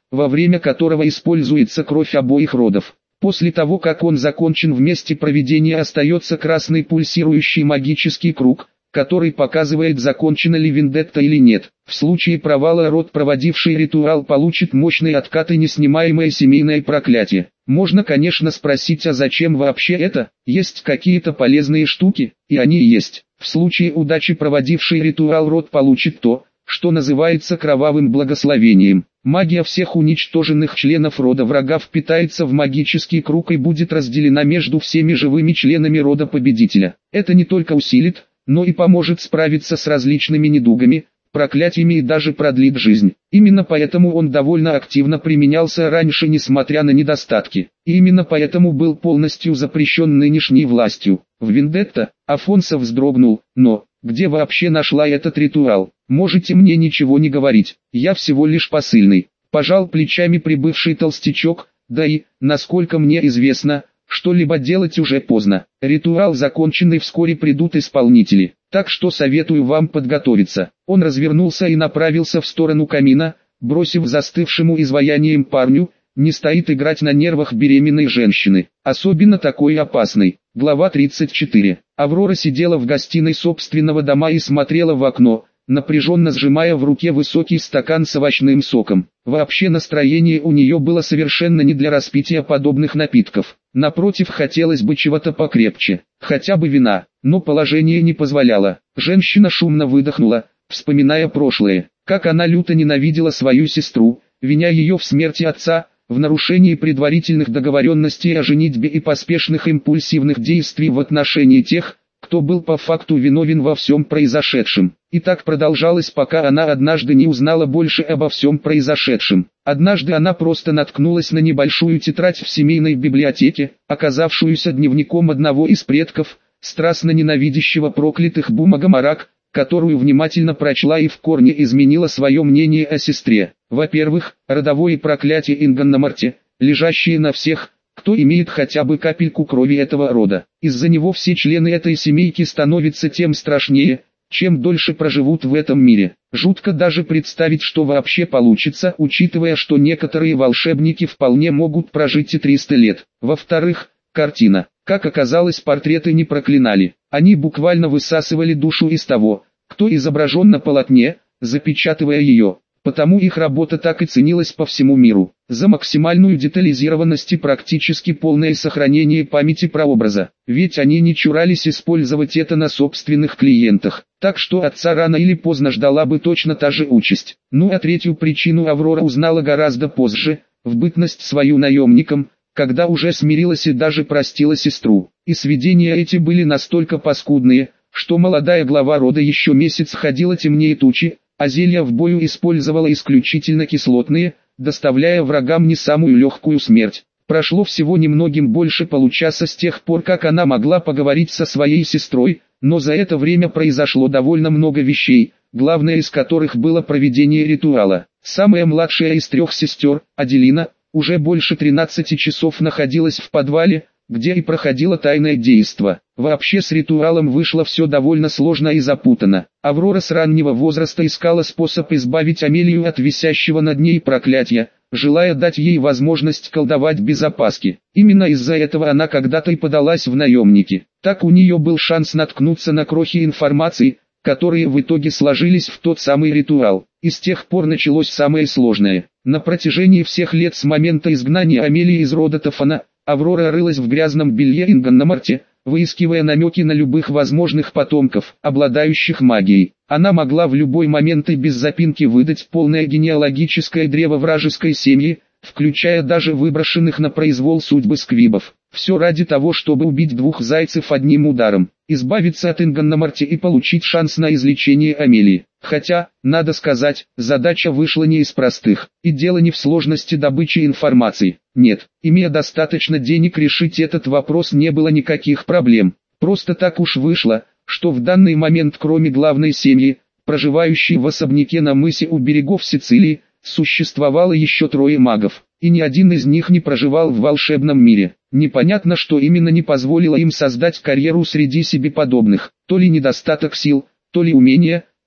во время которого используется кровь обоих родов. После того, как он закончен, в месте проведения остается красный пульсирующий магический круг, который показывает, закончена ли вендетта или нет. В случае провала род, проводивший ритуал, получит мощный откат и неснимаемое семейное проклятие. Можно, конечно, спросить, а зачем вообще это? Есть какие-то полезные штуки, и они есть. В случае удачи проводивший ритуал род получит то, что называется кровавым благословением. Магия всех уничтоженных членов рода врага впитается в магический круг и будет разделена между всеми живыми членами рода победителя. Это не только усилит, но и поможет справиться с различными недугами, проклятиями и даже продлит жизнь. Именно поэтому он довольно активно применялся раньше, несмотря на недостатки. И именно поэтому был полностью запрещен нынешней властью. В вендетта Афонсо вздрогнул, но где вообще нашла этот ритуал? Можете мне ничего не говорить, я всего лишь посыльный. Пожал плечами прибывший толстячок, да и, насколько мне известно, что-либо делать уже поздно. Ритуал закончен и вскоре придут исполнители, так что советую вам подготовиться. Он развернулся и направился в сторону камина, бросив застывшему изваянием парню: не стоит играть на нервах беременной женщины, особенно такой опасной. Глава тридцать четыре. Аврора сидела в гостиной собственного дома и смотрела в окно, напряженно сжимая в руке высокий стакан с овощным соком. Вообще настроение у нее было совершенно не для распития подобных напитков. Напротив, хотелось бы чего-то покрепче, хотя бы вина, но положение не позволяло. Женщина шумно выдохнула, вспоминая прошлое, как она люто ненавидела свою сестру, виня ее в смерти отца, в нарушении предварительных договоренностей о женитьбе и поспешных импульсивных действий в отношении тех, кто был по факту виновен во всем произошедшем. И так продолжалось, пока она однажды не узнала больше обо всем произошедшем. Однажды она просто наткнулась на небольшую тетрадь в семейной библиотеке, оказавшуюся дневником одного из предков, страстно ненавидящего проклятых Бумагамарак, которую внимательно прочла и в корне изменила свое мнение о сестре. Во-первых, родовое проклятие Инганнамарте, лежащее на всех, кто имеет хотя бы капельку крови этого рода. Из-за него все члены этой семейки становятся тем страшнее, чем дольше проживут в этом мире. Жутко даже представить, что вообще получится, учитывая, что некоторые волшебники вполне могут прожить и триста лет. Во-вторых, картина. Как оказалось, портреты не проклинали. Они буквально высасывали душу из того, кто изображен на полотне, запечатывая ее. Потому их работа так и ценилась по всему миру, за максимальную детализированность и практически полное сохранение памяти прообраза, ведь они не чурались использовать это на собственных клиентах, так что отца рано или поздно ждала бы точно та же участь. Ну а третью причину Аврора узнала гораздо позже, в бытность свою наемником, когда уже смирилась и даже простила сестру. И сведения эти были настолько паскудные, что молодая глава рода еще месяц ходила темнее тучи, а зелья в бою использовала исключительно кислотные, доставляя врагам не самую легкую смерть. Прошло всего немногим больше получаса с тех пор, как она могла поговорить со своей сестрой, но за это время произошло довольно много вещей, главное из которых было проведение ритуала. Самая младшая из трех сестер, Аделина, уже больше тринадцати часов находилась в подвале, где и проходило тайное действо. Вообще с ритуалом вышло все довольно сложно и запутанно. Аврора с раннего возраста искала способ избавить Амелию от висящего над ней проклятия, желая дать ей возможность колдовать без опаски. Именно из-за этого она когда-то и подалась в наемники. Так у нее был шанс наткнуться на крохи информации, которые в итоге сложились в тот самый ритуал. И с тех пор началось самое сложное. На протяжении всех лет с момента изгнания Амелии из рода Тафана, Аврора рылась в грязном белье Инганнамарте, выискивая намеки на любых возможных потомков, обладающих магией. Она могла в любой момент и без запинки выдать полное генеалогическое древо вражеской семьи, включая даже выброшенных на произвол судьбы сквибов. Все ради того, чтобы убить двух зайцев одним ударом, избавиться от Инганнамарте и получить шанс на излечение Амелии. Хотя, надо сказать, задача вышла не из простых, и дело не в сложности добычи информации. Нет, имея достаточно денег, решить этот вопрос не было никаких проблем. Просто так уж вышло, что в данный момент кроме главной семьи, проживающей в особняке на мысе у берегов Сицилии, существовало еще трое магов, и ни один из них не проживал в волшебном мире. Непонятно, что именно не позволило им создать карьеру среди себе подобных, то ли недостаток сил, то ли умения,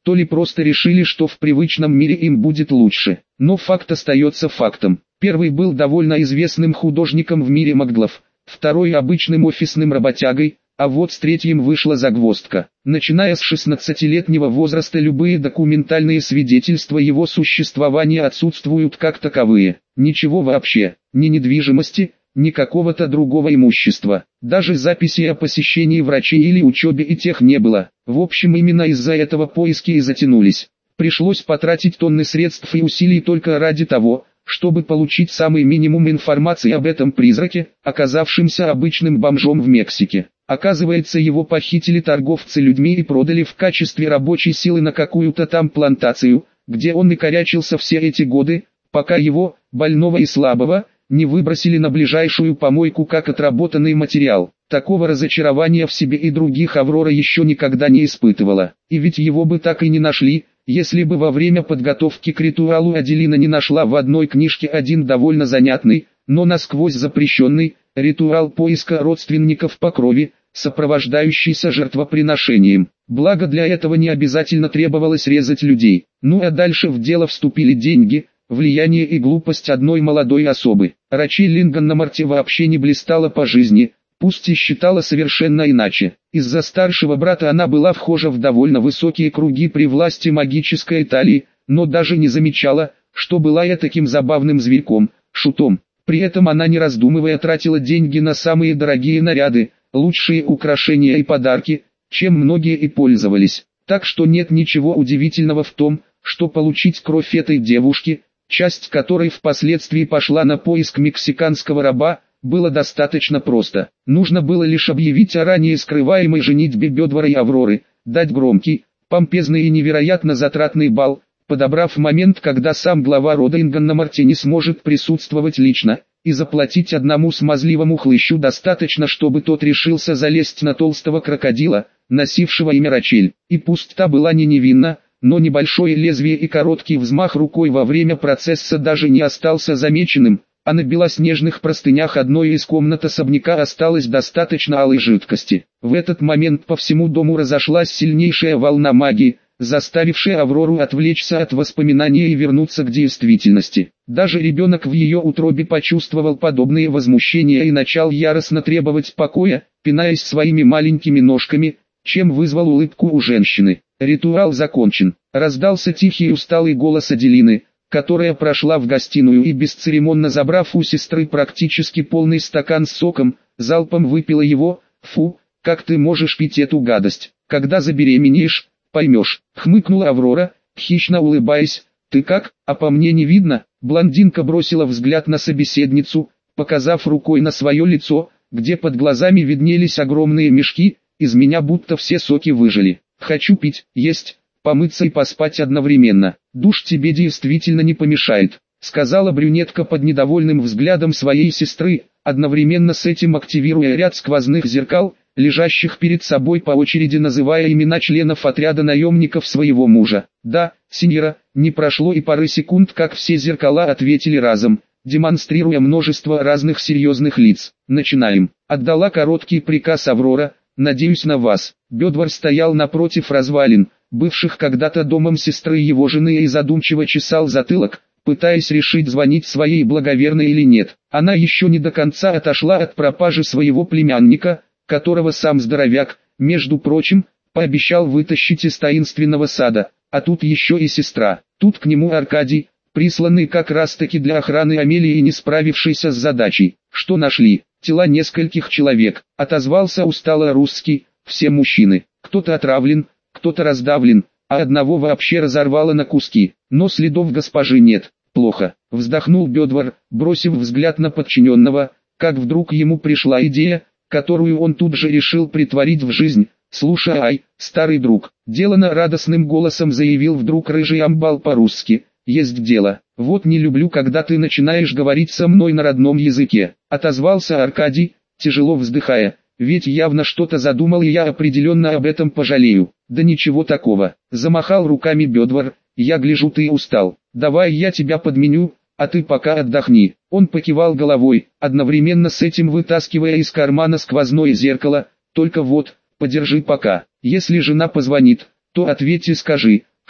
то ли просто решили, что в привычном мире им будет лучше. Но факт остается фактом. Первый был довольно известным художником в мире маглов, второй обычным офисным работягой, а вот с третьим вышла загвоздка. Начиная с шестнадцатилетнего возраста любые документальные свидетельства его существования отсутствуют как таковые. Ничего вообще, ни недвижимости, ни какого-то другого имущества. Даже записи о посещении врачей или учебе и тех не было. В общем, именно из-за этого поиски и затянулись. Пришлось потратить тонны средств и усилий только ради того, чтобы получить самый минимум информации об этом призраке, оказавшемся обычным бомжом в Мексике. Оказывается, его похитили торговцы людьми и продали в качестве рабочей силы на какую-то там плантацию, где он и корячился все эти годы, пока его, больного и слабого, не выбросили на ближайшую помойку как отработанный материал. Такого разочарования в себе и других Аврора еще никогда не испытывала. И ведь его бы так и не нашли, если бы во время подготовки к ритуалу Аделина не нашла в одной книжке один довольно занятный, но насквозь запрещенный, ритуал поиска родственников по крови, сопровождающийся жертвоприношением. Благо для этого не обязательно требовалось резать людей. Ну а дальше в дело вступили деньги, влияние и глупость одной молодой особы. Рачель Лингоннамарти вообще не блистала по жизни, пусть и считала совершенно иначе. Из-за старшего брата она была вхожа в довольно высокие круги при власти магической Италии, но даже не замечала, что была я таким забавным зверьком, шутом. При этом она не раздумывая тратила деньги на самые дорогие наряды, лучшие украшения и подарки, чем многие и пользовались. Так что нет ничего удивительного в том, что получить кровь этой девушки, часть которой впоследствии пошла на поиск мексиканского раба, было достаточно просто. Нужно было лишь объявить о ранее скрываемой женитьбе Бедвара и Авроры, дать громкий, помпезный и невероятно затратный бал, подобрав момент, когда сам глава рода Лингоннамарти не сможет присутствовать лично, и заплатить одному смазливому хлыщу достаточно, чтобы тот решился залезть на толстого крокодила, носившего имя Рачель. И пусть та была не невинна, но небольшое лезвие и короткий взмах рукой во время процесса даже не остался замеченным, а на белоснежных простынях одной из комнат особняка осталось достаточно алой жидкости. В этот момент по всему дому разошлась сильнейшая волна магии, заставившая Аврору отвлечься от воспоминаний и вернуться к действительности. Даже ребенок в ее утробе почувствовал подобные возмущения и начал яростно требовать покоя, пинаясь своими маленькими ножками, чем вызвал улыбку у женщины. Ритуал закончен. Раздался тихий и усталый голос Аделины, которая прошла в гостиную и бесцеремонно забрав у сестры практически полный стакан с соком, залпом выпила его. «Фу, как ты можешь пить эту гадость? Когда забеременеешь, поймешь», — хмыкнула Аврора, хищно улыбаясь. «Ты как, а по мне не видно?» Блондинка бросила взгляд на собеседницу, показав рукой на свое лицо, где под глазами виднелись огромные мешки, из меня будто все соки выжили. «Хочу пить, есть, помыться и поспать одновременно. Душ тебе действительно не помешает», — сказала брюнетка под недовольным взглядом своей сестры, одновременно с этим активируя ряд сквозных зеркал, лежащих перед собой по очереди, называя имена членов отряда наемников своего мужа. «Да, сеньора», не прошло и пары секунд, как все зеркала ответили разом, демонстрируя множество разных серьезных лиц. «Начинаем», — отдала короткий приказ Аврора. «Надеюсь на вас». Бедвар стоял напротив развалин, бывших когда-то домом сестры его жены, и задумчиво чесал затылок, пытаясь решить, звонить своей благоверной или нет. Она еще не до конца отошла от пропажи своего племянника, которого сам здоровяк, между прочим, пообещал вытащить из таинственного сада, а тут еще и сестра. Тут к нему Аркадий, присланный как раз таки для охраны Амелии и не справившийся с задачей. «Что нашли?» «Тела нескольких человек», — отозвался устало русский. «Все мужчины, кто-то отравлен, кто-то раздавлен, а одного вообще разорвало на куски, но следов госпожи нет». «Плохо», — вздохнул Бедвар, бросив взгляд на подчиненного, как вдруг ему пришла идея, которую он тут же решил притворить в жизнь. «Слушай, ай, старый друг», — делано радостным голосом заявил вдруг рыжий амбал по-русски, «есть дело. Вот не люблю, когда ты начинаешь говорить со мной на родном языке», — отозвался Аркадий, тяжело вздыхая, «ведь явно что-то задумал, и я определенно об этом пожалею». «Да ничего такого», — замахал руками Бедвар, «я гляжу, ты устал. Давай я тебя подменю, а ты пока отдохни». Он покивал головой, одновременно с этим вытаскивая из кармана сквозное зеркало. «Только вот, подержи пока. Если жена позвонит, то ответь и скажи,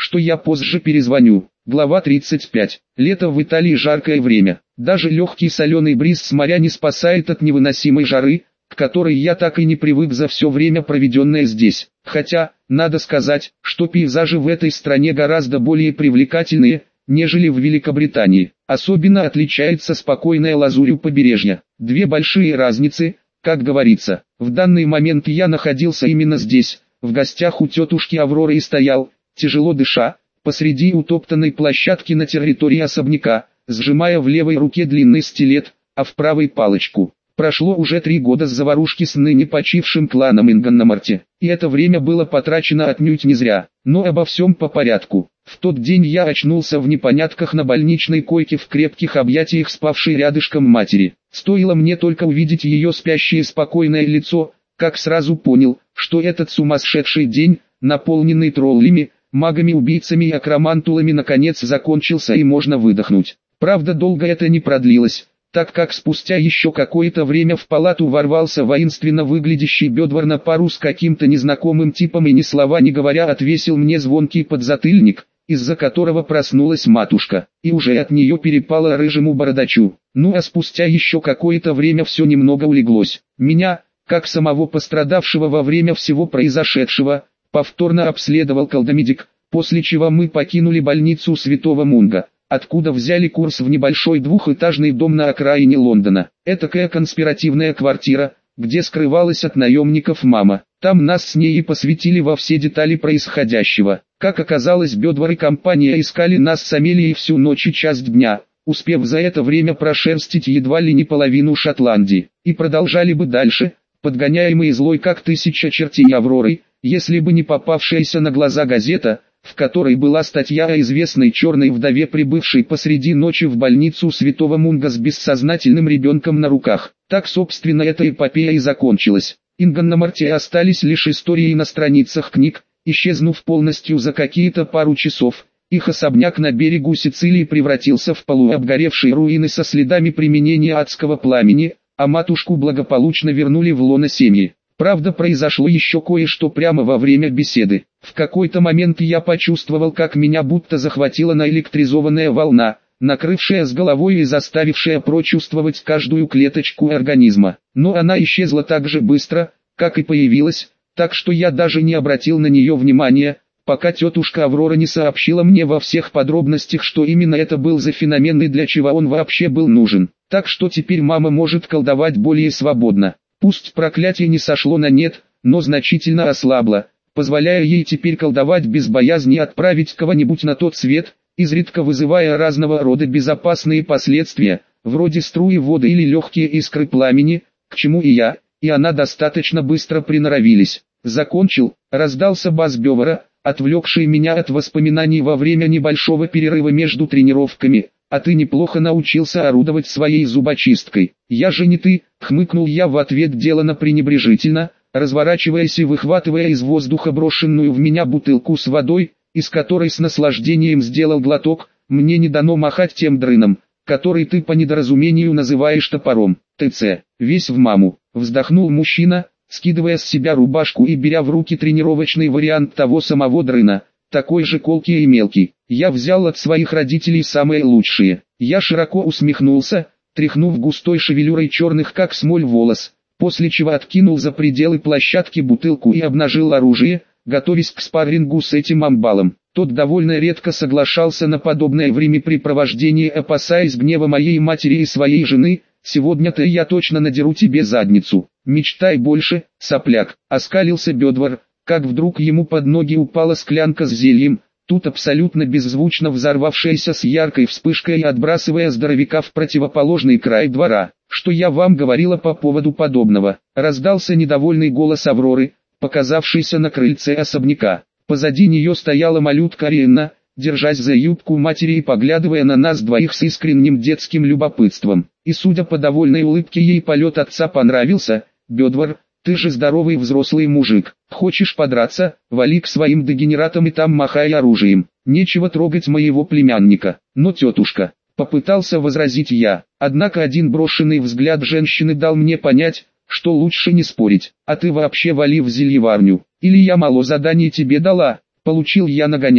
что я позже перезвоню. Глава тридцать пять. Лето в Италии жаркое время. Даже легкий соленый бриз с моря не спасает от невыносимой жары, к которой я так и не привык за все время, проведенное здесь. Хотя, надо сказать, что пейзажи в этой стране гораздо более привлекательные, нежели в Великобритании. Особенно отличается спокойная лазурь побережья. Две большие разницы, как говорится. В данный момент я находился именно здесь, в гостях у тетушки Авроры, и стоял, тяжело дыша, посреди утоптанной площадки на территории особняка, сжимая в левой руке длинный стилет, а в правой палочку. Прошло уже три года с заварушки с ныне почившим кланом Ингономарти, и это время было потрачено отнюдь не зря. Но обо всем по порядку. В тот день я очнулся в непонятках на больничной койке в крепких объятиях спавшей рядышком матери. Стоило мне только увидеть ее спящее спокойное лицо, как сразу понял, что этот сумасшедший день, наполненный троллями, магами-убийцами и акромантулами, наконец закончился и можно выдохнуть. Правда, долго это не продлилось, так как спустя еще какое-то время в палату ворвался воинственно выглядящий Бедвар на пару с каким-то незнакомым типом и ни слова не говоря отвесил мне звонкий подзатыльник, из-за которого проснулась матушка, и уже от нее перепало рыжему бородачу. Ну а спустя еще какое-то время все немного улеглось. Меня, как самого пострадавшего во время всего произошедшего, повторно обследовал колдомедик, после чего мы покинули больницу Святого Мунга, откуда взяли курс в небольшой двухэтажный дом на окраине Лондона. Этакая конспиративная квартира, где скрывалась от наемников мама. Там нас с ней и посвятили во все детали происходящего. Как оказалось, Бедвар и компания искали нас с Амелией всю ночь и часть дня, успев за это время прошерстить едва ли не половину Шотландии. И продолжали бы дальше, подгоняемые злой как тысяча чертей Авророй, если бы не попавшаяся на глаза газета, в которой была статья о известной черной вдове, прибывшей посреди ночи в больницу Святого Мунга с бессознательным ребенком на руках. Так, собственно, эта эпопея и закончилась. Ингономарти остались лишь истории на страницах книг, исчезнув полностью за какие-то пару часов. Их особняк на берегу Сицилии превратился в полуобгоревшие руины со следами применения адского пламени, а матушку благополучно вернули в лоно семьи. Правда, произошло еще кое-что прямо во время беседы. В какой-то момент я почувствовал, как меня будто захватила наэлектризованная волна, накрывшая с головой и заставившая прочувствовать каждую клеточку организма. Но она исчезла так же быстро, как и появилась, так что я даже не обратил на нее внимания, пока тетушка Аврора не сообщила мне во всех подробностях, что именно это был за феномен и для чего он вообще был нужен. Так что теперь мама может колдовать более свободно. Пусть проклятие не сошло на нет, но значительно ослабло, позволяя ей теперь колдовать без боязни отправить кого-нибудь на тот свет, изредка вызывая разного рода безопасные последствия, вроде струи воды или легкие искры пламени, к чему и я, и она достаточно быстро приноровились. Закончил, раздался бас Бедвара, отвлекший меня от воспоминаний во время небольшого перерыва между тренировками. «А ты неплохо научился орудовать своей зубочисткой». «Я же не ты», — хмыкнул я в ответ делано пренебрежительно, разворачиваясь и выхватывая из воздуха брошенную в меня бутылку с водой, из которой с наслаждением сделал глоток. «Мне не дано махать тем дрыном, который ты по недоразумению называешь топором. ТЦ, весь в маму», — вздохнул мужчина, скидывая с себя рубашку и беря в руки тренировочный вариант того самого дрына, такой же колкий и мелкий. Я взял от своих родителей самые лучшие. Я широко усмехнулся, тряхнув густой шевелюрой черных как смоль волос, после чего откинул за пределы площадки бутылку и обнажил оружие, готовясь к спаррингу с этим амбалом. Тот довольно редко соглашался на подобное времяпрепровождение, опасаясь гнева моей матери и своей жены. «Сегодня-то я точно надеру тебе задницу. Мечтай больше, сопляк», — оскалился Бедвар, как вдруг ему под ноги упала склянка с зельем, тут абсолютно беззвучно взорвавшаяся с яркой вспышкой и отбрасывая здоровяка в противоположный край двора. «Что я вам говорила по поводу подобного?» — раздался недовольный голос Авроры, показавшийся на крыльце особняка. Позади нее стояла малютка Риэнна, держась за юбку матери и поглядывая на нас двоих с искренним детским любопытством. И судя по довольной улыбке, ей полет отца понравился. «Бедвар, ты же здоровый взрослый мужик. Хочешь подраться? Вали к своим дегенератам и там махай оружием. Нечего трогать моего племянника». «Но тетушка», — попытался возразить я. Однако один брошенный взгляд женщины дал мне понять, что лучше не спорить. «А ты вообще вали в зельеварню. Или я мало заданий тебе дала?» Получил я нагоняй.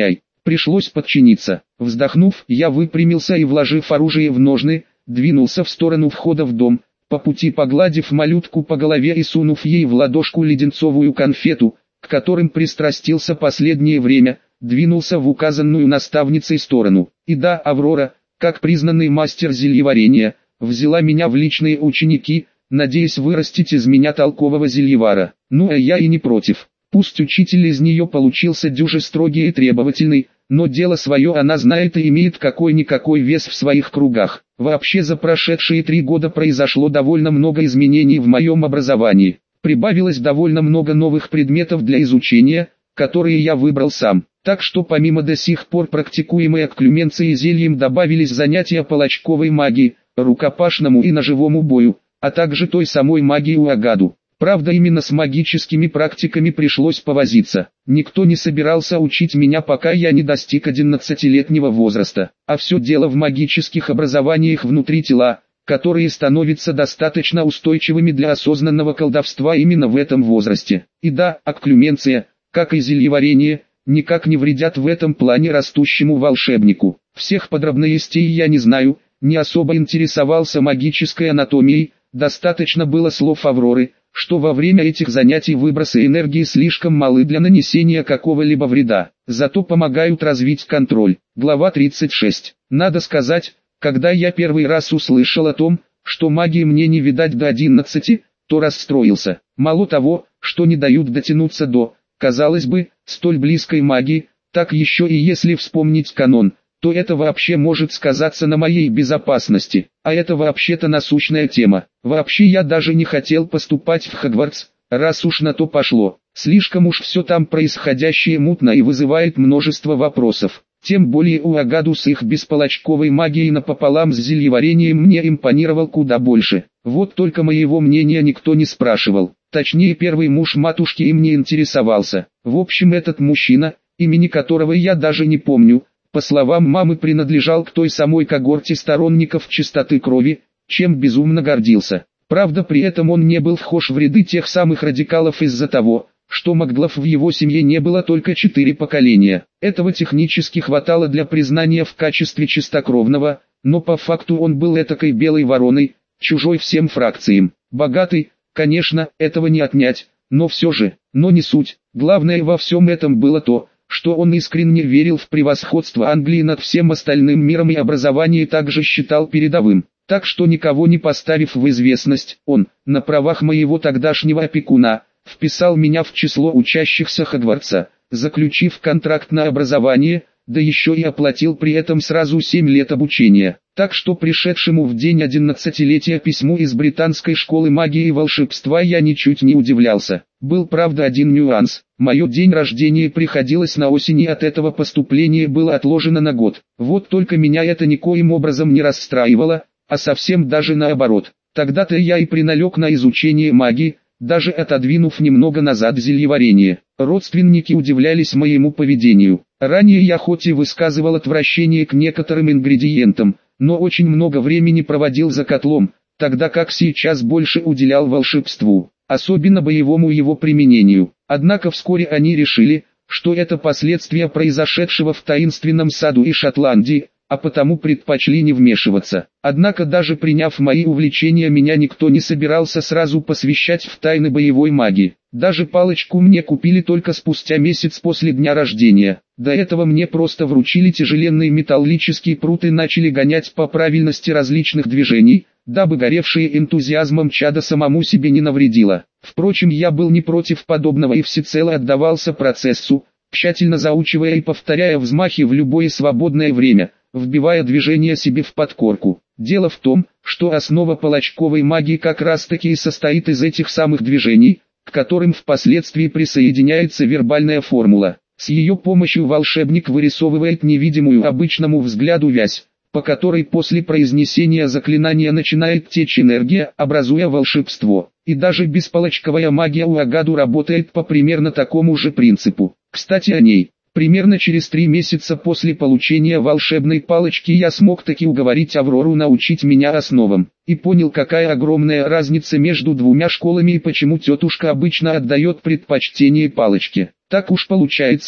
Пришлось подчиниться. Вздохнув, я выпрямился и, вложив оружие в ножны, двинулся в сторону входа в дом, по пути погладив малютку по голове и сунув ей в ладошку леденцовую конфету, к которым пристрастился последнее время, двинулся в указанную наставницей сторону. И да, Аврора, как признанный мастер зельеварения, взяла меня в личные ученики, надеясь вырастить из меня толкового зельевара. Ну а я и не против. Пусть учитель из нее получился дюже строгий и требовательный, но дело свое она знает и имеет какой-никакой вес в своих кругах. Вообще за прошедшие три года произошло довольно много изменений в моем образовании. Прибавилось довольно много новых предметов для изучения, которые я выбрал сам. Так что помимо до сих пор практикуемой окклюменции зельем добавились занятия палачковой магии, рукопашному и ножевому бою, а также той самой магии Уагаду. Правда, именно с магическими практиками пришлось повозиться. Никто не собирался учить меня, пока я не достиг одиннадцатилетнего возраста. А все дело в магических образованиях внутри тела, которые становятся достаточно устойчивыми для осознанного колдовства именно в этом возрасте. И да, окклюменция, как и зельеварение, никак не вредят в этом плане растущему волшебнику. Всех подробностей я не знаю, не особо интересовался магической анатомией, достаточно было слов Авроры, что во время этих занятий выбросы энергии слишком малы для нанесения какого-либо вреда, зато помогают развить контроль. Глава тридцать шесть. Надо сказать, когда я первый раз услышал о том, что магии мне не видать до одиннадцати, то расстроился. Мало того, что не дают дотянуться до, казалось бы, столь близкой магии, так еще и если вспомнить канон, то это вообще может сказаться на моей безопасности, а это вообще-то насущная тема. Вообще я даже не хотел поступать в Хогвартс, раз уж на то пошло. Слишком уж все там происходящее мутно и вызывает множество вопросов. Тем более Уагаду с их беспалачковой магией напополам с зельеварением мне импонировал куда больше. Вот только моего мнения никто не спрашивал. Точнее, первый муж матушки им не интересовался. В общем, этот мужчина, имени которого я даже не помню, по словам мамы, принадлежал к той самой когорте сторонников чистоты крови, чем безумно гордился. Правда, при этом он не был вхож в ряды тех самых радикалов из-за того, что маглов в его семье не было только четыре поколения. Этого технически хватало для признания в качестве чистокровного, но по факту он был этакой белой вороной, чужой всем фракциям. Богатый, конечно, этого не отнять, но все же, но не суть. Главное во всем этом было то, что он искренне верил в превосходство Англии над всем остальным миром и образование также считал передовым. Так что, никого не поставив в известность, он, на правах моего тогдашнего опекуна, вписал меня в число учащихся Хогвартса, заключив контракт на образование, да еще и оплатил при этом сразу семь лет обучения. Так что пришедшему в день одиннадцатилетия письму из британской школы магии и волшебства я ничуть не удивлялся. Был, правда, один нюанс. Мое день рождения приходилось на осень, и от этого поступление было отложено на год. Вот только меня это никоим образом не расстраивало, а совсем даже наоборот. Тогда-то я и приналег на изучение магии, даже отодвинув немного назад зельеварение. Родственники удивлялись моему поведению. Ранее я хоть и высказывал отвращение к некоторым ингредиентам, но очень много времени проводил за котлом, тогда как сейчас больше уделял волшебству, особенно боевому его применению. Однако вскоре они решили, что это последствия произошедшего в таинственном саду и Шотландии, а потому предпочли не вмешиваться. Однако даже приняв мои увлечения, меня никто не собирался сразу посвящать в тайны боевой магии. Даже палочку мне купили только спустя месяц после дня рождения. До этого мне просто вручили тяжеленный металлический прут и начали гонять по правильности различных движений, дабы горевшее энтузиазмом чадо самому себе не навредило. Впрочем, я был не против подобного и всецело отдавался процессу, тщательно заучивая и повторяя взмахи в любое свободное время, вбивая движение себе в подкорку. Дело в том, что основа палачковой магии как раз таки и состоит из этих самых движений, к которым впоследствии присоединяется вербальная формула. С ее помощью волшебник вырисовывает невидимую обычному взгляду вязь, по которой после произнесения заклинания начинает течь энергия, образуя волшебство. И даже беспалочковая магия Уагаду работает по примерно такому же принципу. Кстати, о ней. Примерно через три месяца после получения волшебной палочки я смог таки уговорить Аврору научить меня основам. И понял, какая огромная разница между двумя школами и почему тетушка обычно отдает предпочтение палочке. Так уж получается,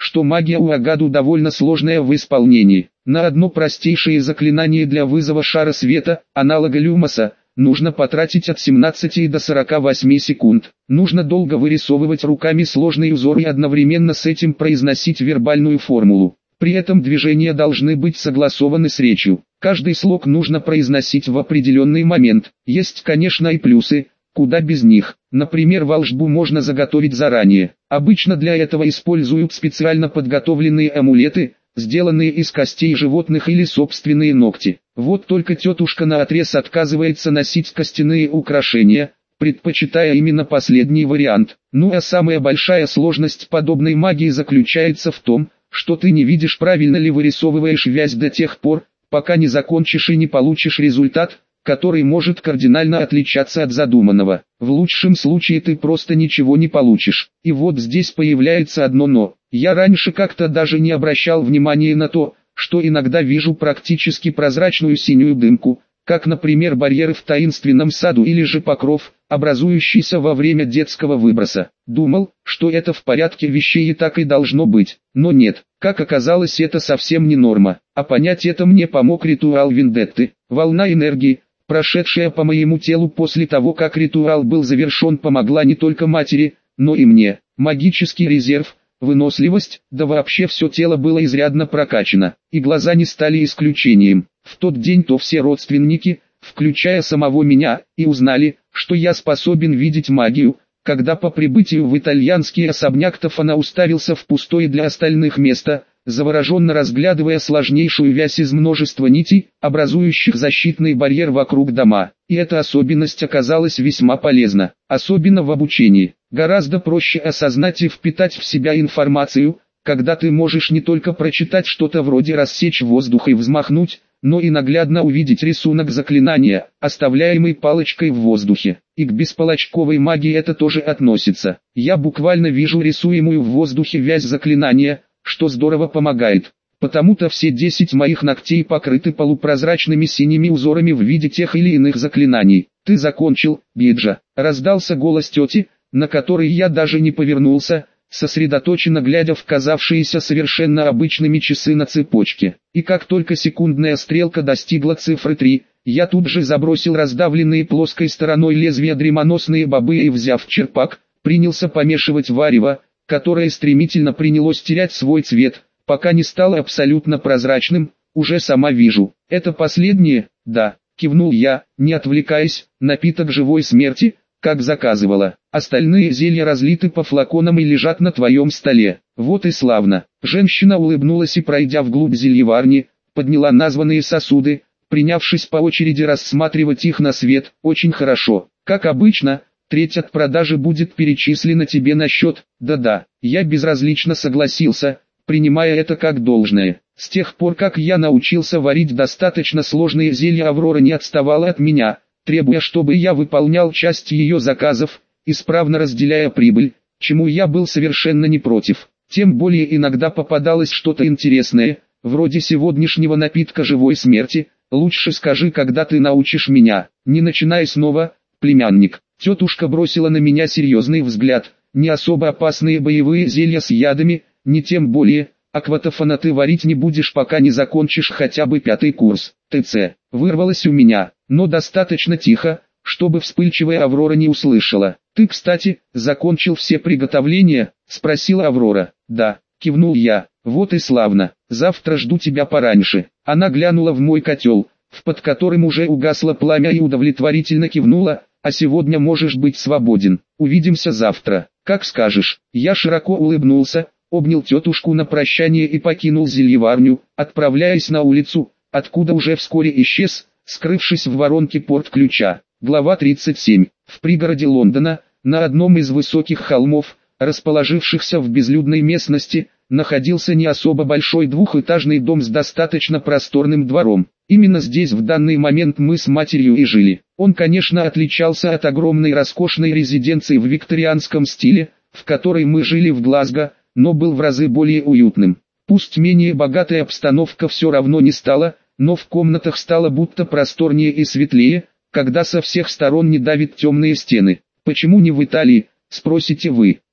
что магия Уагаду довольно сложная в исполнении. На одно простейшее заклинание для вызова шара света, аналога люмоса, нужно потратить от семнадцати до сорока восьми секунд. Нужно долго вырисовывать руками сложный узор и одновременно с этим произносить вербальную формулу. При этом движения должны быть согласованы с речью. Каждый слог нужно произносить в определенный момент. Есть, конечно, и плюсы, куда без них. Например, волшбу можно заготовить заранее. Обычно для этого используют специально подготовленные амулеты, сделанные из костей животных или собственные ногти. Вот только тетушка наотрез отказывается носить костяные украшения, предпочитая именно последний вариант. Ну а самая большая сложность подобной магии заключается в том, что ты не видишь, правильно ли вырисовываешь вязь до тех пор, пока не закончишь и не получишь результат, который может кардинально отличаться от задуманного. В лучшем случае ты просто ничего не получишь. И вот здесь появляется одно но. Я раньше как-то даже не обращал внимания на то, что иногда вижу практически прозрачную синюю дымку, как, например, барьеры в таинственном саду или же покров, образующийся во время детского выброса. Думал, что это в порядке вещей и так и должно быть, но нет, как оказалось, это совсем не норма, а понять это мне помог ритуал Вендетты. Волна энергии, прошедшая по моему телу после того, как ритуал был завершен, помогла не только матери, но и мне. Магический резерв, выносливость, да вообще все тело было изрядно прокачано, и глаза не стали исключением. В тот день то все родственники, включая самого меня, и узнали, что я способен видеть магию, когда по прибытию в итальянский особняк Тофана уставился в пустое для остальных место, завороженно разглядывая сложнейшую вязь из множества нитей, образующих защитный барьер вокруг дома. И эта особенность оказалась весьма полезна, особенно в обучении. Гораздо проще осознать и впитать в себя информацию, когда ты можешь не только прочитать что-то вроде «рассечь воздух» и «взмахнуть», но и наглядно увидеть рисунок заклинания, оставляемый палочкой в воздухе. И к беспалочковой магии это тоже относится. Я буквально вижу рисуемую в воздухе вязь заклинания, что здорово помогает. Потому-то все десять моих ногтей покрыты полупрозрачными синими узорами в виде тех или иных заклинаний. «Ты закончил, Биджа?» — раздался голос тети, на который я даже не повернулся, сосредоточенно глядя в казавшиеся совершенно обычными часы на цепочке. И как только секундная стрелка достигла цифры три, я тут же забросил раздавленные плоской стороной лезвия дремоносные бобы и, взяв черпак, принялся помешивать варево, которое стремительно принялось терять свой цвет, пока не стало абсолютно прозрачным. «Уже сама вижу. Это последнее?» «Да», — кивнул я, не отвлекаясь. «Напиток живой смерти, как заказывала. Остальные зелья разлиты по флаконам и лежат на твоем столе». «Вот и славно». Женщина улыбнулась и, пройдя вглубь зельеварни, подняла названные сосуды, принявшись по очереди рассматривать их на свет. «Очень хорошо. Как обычно, треть от продажи будет перечислена тебе на счет». «Да-да». Я безразлично согласился, принимая это как должное. С тех пор, как я научился варить достаточно сложные зелья, Аврора не отставала от меня, требуя, чтобы я выполнял часть ее заказов, исправно разделяя прибыль, чему я был совершенно не против. Тем более иногда попадалось что-то интересное, вроде сегодняшнего напитка живой смерти. «Лучше скажи, когда ты научишь меня». «Не начинай снова, племянник». Тетушка бросила на меня серьезный взгляд. «Не особо опасные боевые зелья с ядами, не тем более. Акватофана ты варить не будешь, пока не закончишь хотя бы пятый курс. ТЦ». Вырвалось у меня, но достаточно тихо, чтобы вспыльчивая Аврора не услышала. «Ты, кстати, закончил все приготовления?» — спросила Аврора. «Да», — кивнул я. «Вот и славно. Завтра жду тебя пораньше». Она глянула в мой котел, под которым уже угасло пламя, и удовлетворительно кивнула. «А сегодня можешь быть свободен. Увидимся завтра». «Как скажешь». Я широко улыбнулся, обнял тетушку на прощание и покинул зельеварню, отправляясь на улицу, откуда уже вскоре исчез, скрывшись в воронке порт-ключа. Глава тридцать семь. В пригороде Лондона, на одном из высоких холмов, расположившихся в безлюдной местности, находился не особо большой двухэтажный дом с достаточно просторным двором. Именно здесь в данный момент мы с матерью и жили. Он, конечно, отличался от огромной роскошной резиденции в викторианском стиле, в которой мы жили в Глазго, но был в разы более уютным. Пусть менее богатая обстановка все равно не стала, но в комнатах стало будто просторнее и светлее, когда со всех сторон не давит темные стены. Почему не в Италии, спросите вы?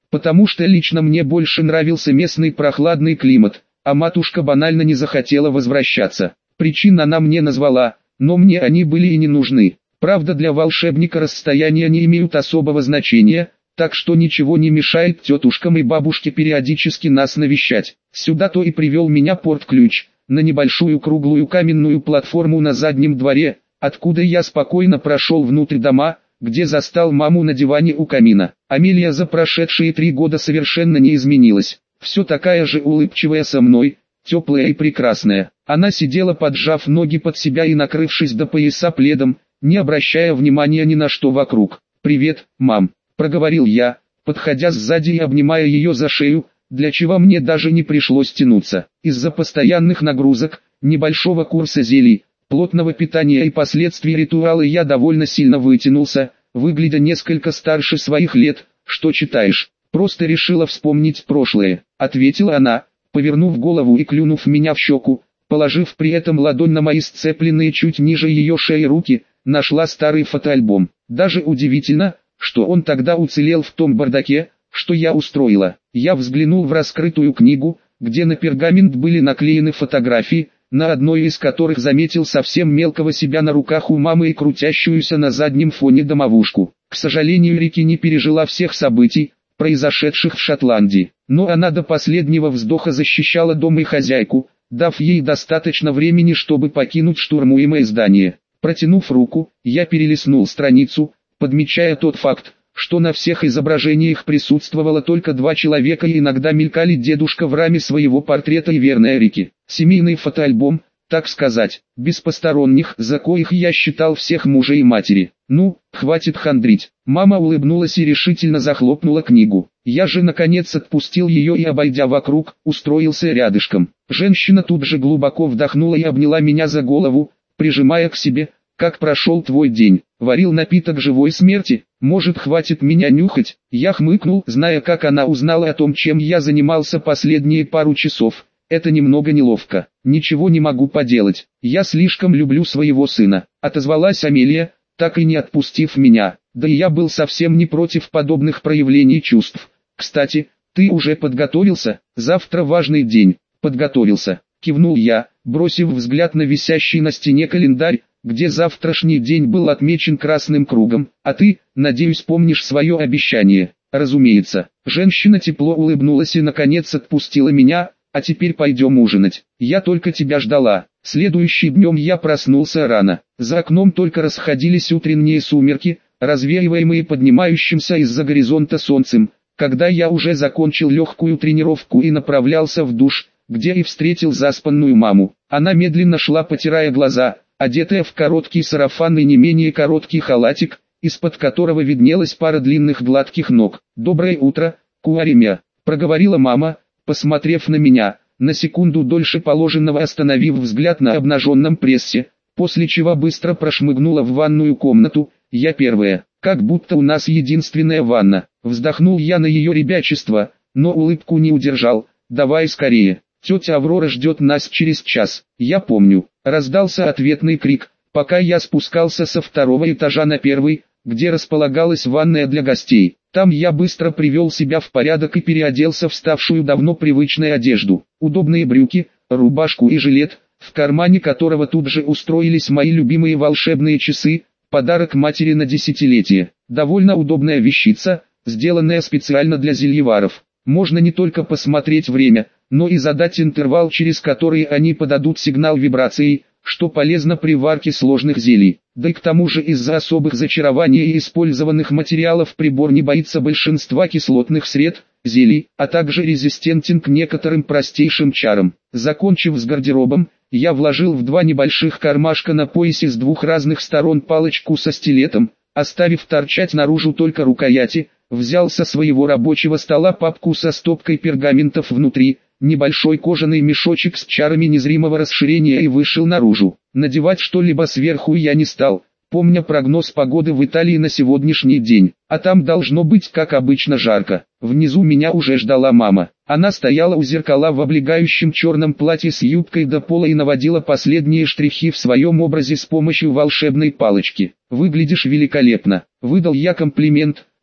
потому что лично мне больше нравился местный прохладный климат, а матушка банально не захотела возвращаться. Причин она мне назвала, но мне они были и не нужны. Правда, для волшебника расстояния не имеют особого значения, так что ничего не мешает тетушкам и бабушке периодически нас навещать. Сюда-то и привел меня порт-ключ, на небольшую круглую каменную платформу на заднем дворе, откуда я спокойно прошел внутрь дома, где застал маму на диване у камина. Амелия за прошедшие три года совершенно не изменилась. Все такая же улыбчивая со мной, теплая и прекрасная. Она сидела, поджав ноги под себя и накрывшись до пояса пледом, не обращая внимания ни на что вокруг. «Привет, мам», — проговорил я, подходя сзади и обнимая ее за шею, для чего мне даже не пришлось тянуться. Из-за постоянных нагрузок, небольшого курса зелий, плотного питания и последствий ритуала я довольно сильно вытянулся, выглядя несколько старше своих лет. «Что читаешь?» «Просто решила вспомнить прошлое», — ответила она, повернув голову и клюнув меня в щеку, положив при этом ладонь на мои сцепленные чуть ниже ее шеи руки. Нашла старый фотоальбом. Даже удивительно, что он тогда уцелел в том бардаке, что я устроила. Я взглянул в раскрытую книгу, где на пергамент были наклеены фотографии, на одной из которых заметил совсем мелкого себя на руках у мамы и крутящуюся на заднем фоне домовушку. К сожалению, Рики не пережила всех событий, произошедших в Шотландии, но она до последнего вздоха защищала дом и хозяйку, дав ей достаточно времени, чтобы покинуть штурмуемое здание. Протянув руку, я перелистнул страницу, подмечая тот факт, что на всех изображениях присутствовало только два человека и иногда мелькали дедушка в раме своего портрета и верная Рики. Семейный фотоальбом, так сказать, без посторонних, за коих я считал всех мужа и матери. Ну, хватит хандрить. Мама улыбнулась и решительно захлопнула книгу. Я же наконец отпустил ее и, обойдя вокруг, устроился рядышком. Женщина тут же глубоко вдохнула и обняла меня за голову, прижимая к себе. «Как прошел твой день? Варил напиток живой смерти? Может, хватит меня нюхать?» Я хмыкнул, зная, как она узнала о том, чем я занимался последние пару часов. Это немного неловко. «Ничего не могу поделать. Я слишком люблю своего сына», — отозвалась Амелия, так и не отпустив меня. Да и я был совсем не против подобных проявлений чувств. «Кстати, ты уже подготовился? Завтра важный день». «Подготовился», — кивнул я, бросив взгляд на висящий на стене календарь, где завтрашний день был отмечен красным кругом. «А ты, надеюсь, помнишь свое обещание?» «Разумеется». Женщина тепло улыбнулась и наконец отпустила меня. «А теперь пойдем ужинать. Я только тебя ждала». Следующим днем я проснулся рано. За окном только расходились утренние сумерки, развеиваемые поднимающимся из-за горизонта солнцем, когда я уже закончил легкую тренировку и направлялся в душ, где и встретил заспанную маму. Она медленно шла, потирая глаза, одетая в короткий сарафан и не менее короткий халатик, из-под которого виднелась пара длинных гладких ног. «Доброе утро, Куаремя», — проговорила мама, посмотрев на меня, на секунду дольше положенного остановив взгляд на обнаженном прессе, после чего быстро прошмыгнула в ванную комнату. «Я первая, как будто у нас единственная ванна». Вздохнул я на ее ребячество, но улыбку не удержал. «Давай скорее, тетя Аврора ждет нас через час». «Я помню», — раздался ответный крик, пока я спускался со второго этажа на первый, где располагалась ванная для гостей. Там я быстро привел себя в порядок и переоделся в ставшую давно привычную одежду. Удобные брюки, рубашку и жилет, в кармане которого тут же устроились мои любимые волшебные часы, подарок матери на десятилетие. Довольно удобная вещица, сделанная специально для зельеваров. Можно не только посмотреть время, но и задать интервал, через который они подадут сигнал вибрацией, что полезно при варке сложных зелий. Да и к тому же из-за особых зачарований и использованных материалов прибор не боится большинства кислотных сред, зелий, а также резистентен к некоторым простейшим чарам. Закончив с гардеробом, я вложил в два небольших кармашка на поясе с двух разных сторон палочку со стилетом, оставив торчать наружу только рукояти, взял со своего рабочего стола папку со стопкой пергаментов внутри, небольшой кожаный мешочек с чарами незримого расширения и вышел наружу. Надевать что-либо сверху я не стал, помня прогноз погоды в Италии на сегодняшний день, а там должно быть как обычно жарко. Внизу меня уже ждала мама. Она стояла у зеркала в облегающем черном платье с юбкой до пола и наводила последние штрихи в своем образе с помощью волшебной палочки. «Выглядишь великолепно», — выдал я комплимент,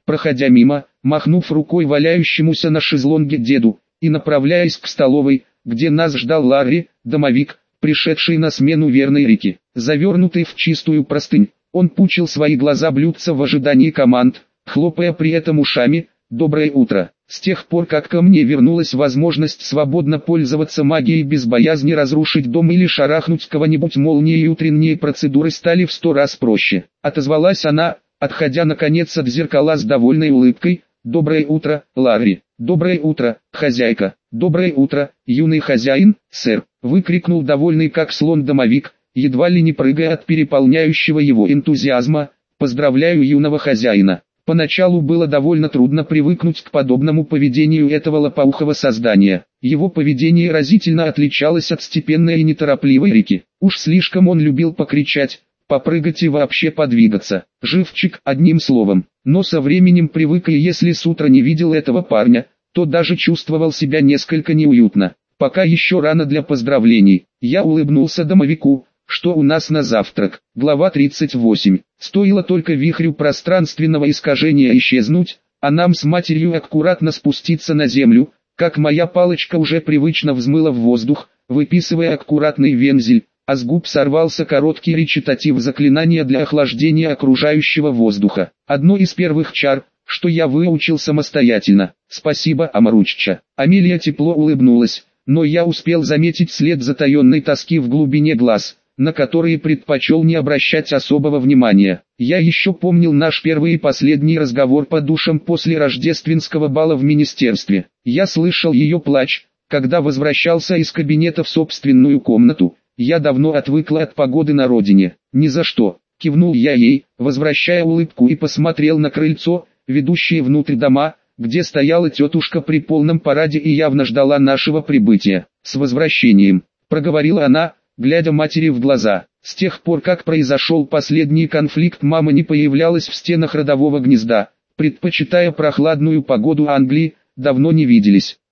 проходя мимо, махнув рукой валяющемуся на шезлонге деду, и направляясь к столовой, где нас ждал Ларри, домовик, пришедший на смену верной Рике. Завернутый в чистую простынь, он пучил свои глаза блюдца в ожидании команд, хлопая при этом ушами. «Доброе утро». С тех пор, как ко мне вернулась возможность свободно пользоваться магией без боязни разрушить дом или шарахнуть кого-нибудь молнией, утренние процедуры стали в сто раз проще. Отозвалась она, отходя наконец от зеркала с довольной улыбкой. «Доброе утро, Ларри». «Доброе утро, хозяйка». «Доброе утро, юный хозяин, сэр», выкрикнул довольный как слон домовик, едва ли не прыгая от переполняющего его энтузиазма. «Поздравляю юного хозяина». Поначалу было довольно трудно привыкнуть к подобному поведению этого лопоухого создания. Его поведение разительно отличалось от степенной и неторопливой Рики. Уж слишком он любил покричать, попрыгать и вообще подвигаться. Живчик, одним словом. Но со временем привык, и если с утра не видел этого парня, то даже чувствовал себя несколько неуютно. Пока еще рано для поздравлений. Я улыбнулся домовику. Что у нас на завтрак? Глава тридцать восемь. Стоило только вихрю пространственного искажения исчезнуть, а нам с матерью аккуратно спуститься на землю, как моя палочка уже привычно взмыла в воздух, выписывая аккуратный вензель, а с губ сорвался короткий речитатив заклинания для охлаждения окружающего воздуха. Одно из первых чар, что я выучил самостоятельно. Спасибо, Амаручча. Амелия тепло улыбнулась, но я успел заметить след затаенной тоски в глубине глаз, на которые предпочел не обращать особого внимания. Я еще помнил наш первый и последний разговор по душам после рождественского бала в министерстве. Я слышал ее плач, когда возвращался из кабинета в собственную комнату. Я давно отвыкла от погоды на родине. Ни за что, кивнул я ей, возвращая улыбку, и посмотрел на крыльцо, ведущее внутрь дома, где стояла тетушка при полном параде и явно ждала нашего прибытия. «С возвращением», проговорила она, глядя матери в глаза. С тех пор, как произошел последний конфликт, мама не появлялась в стенах родового гнезда, предпочитая прохладную погоду Англии. Давно не виделись.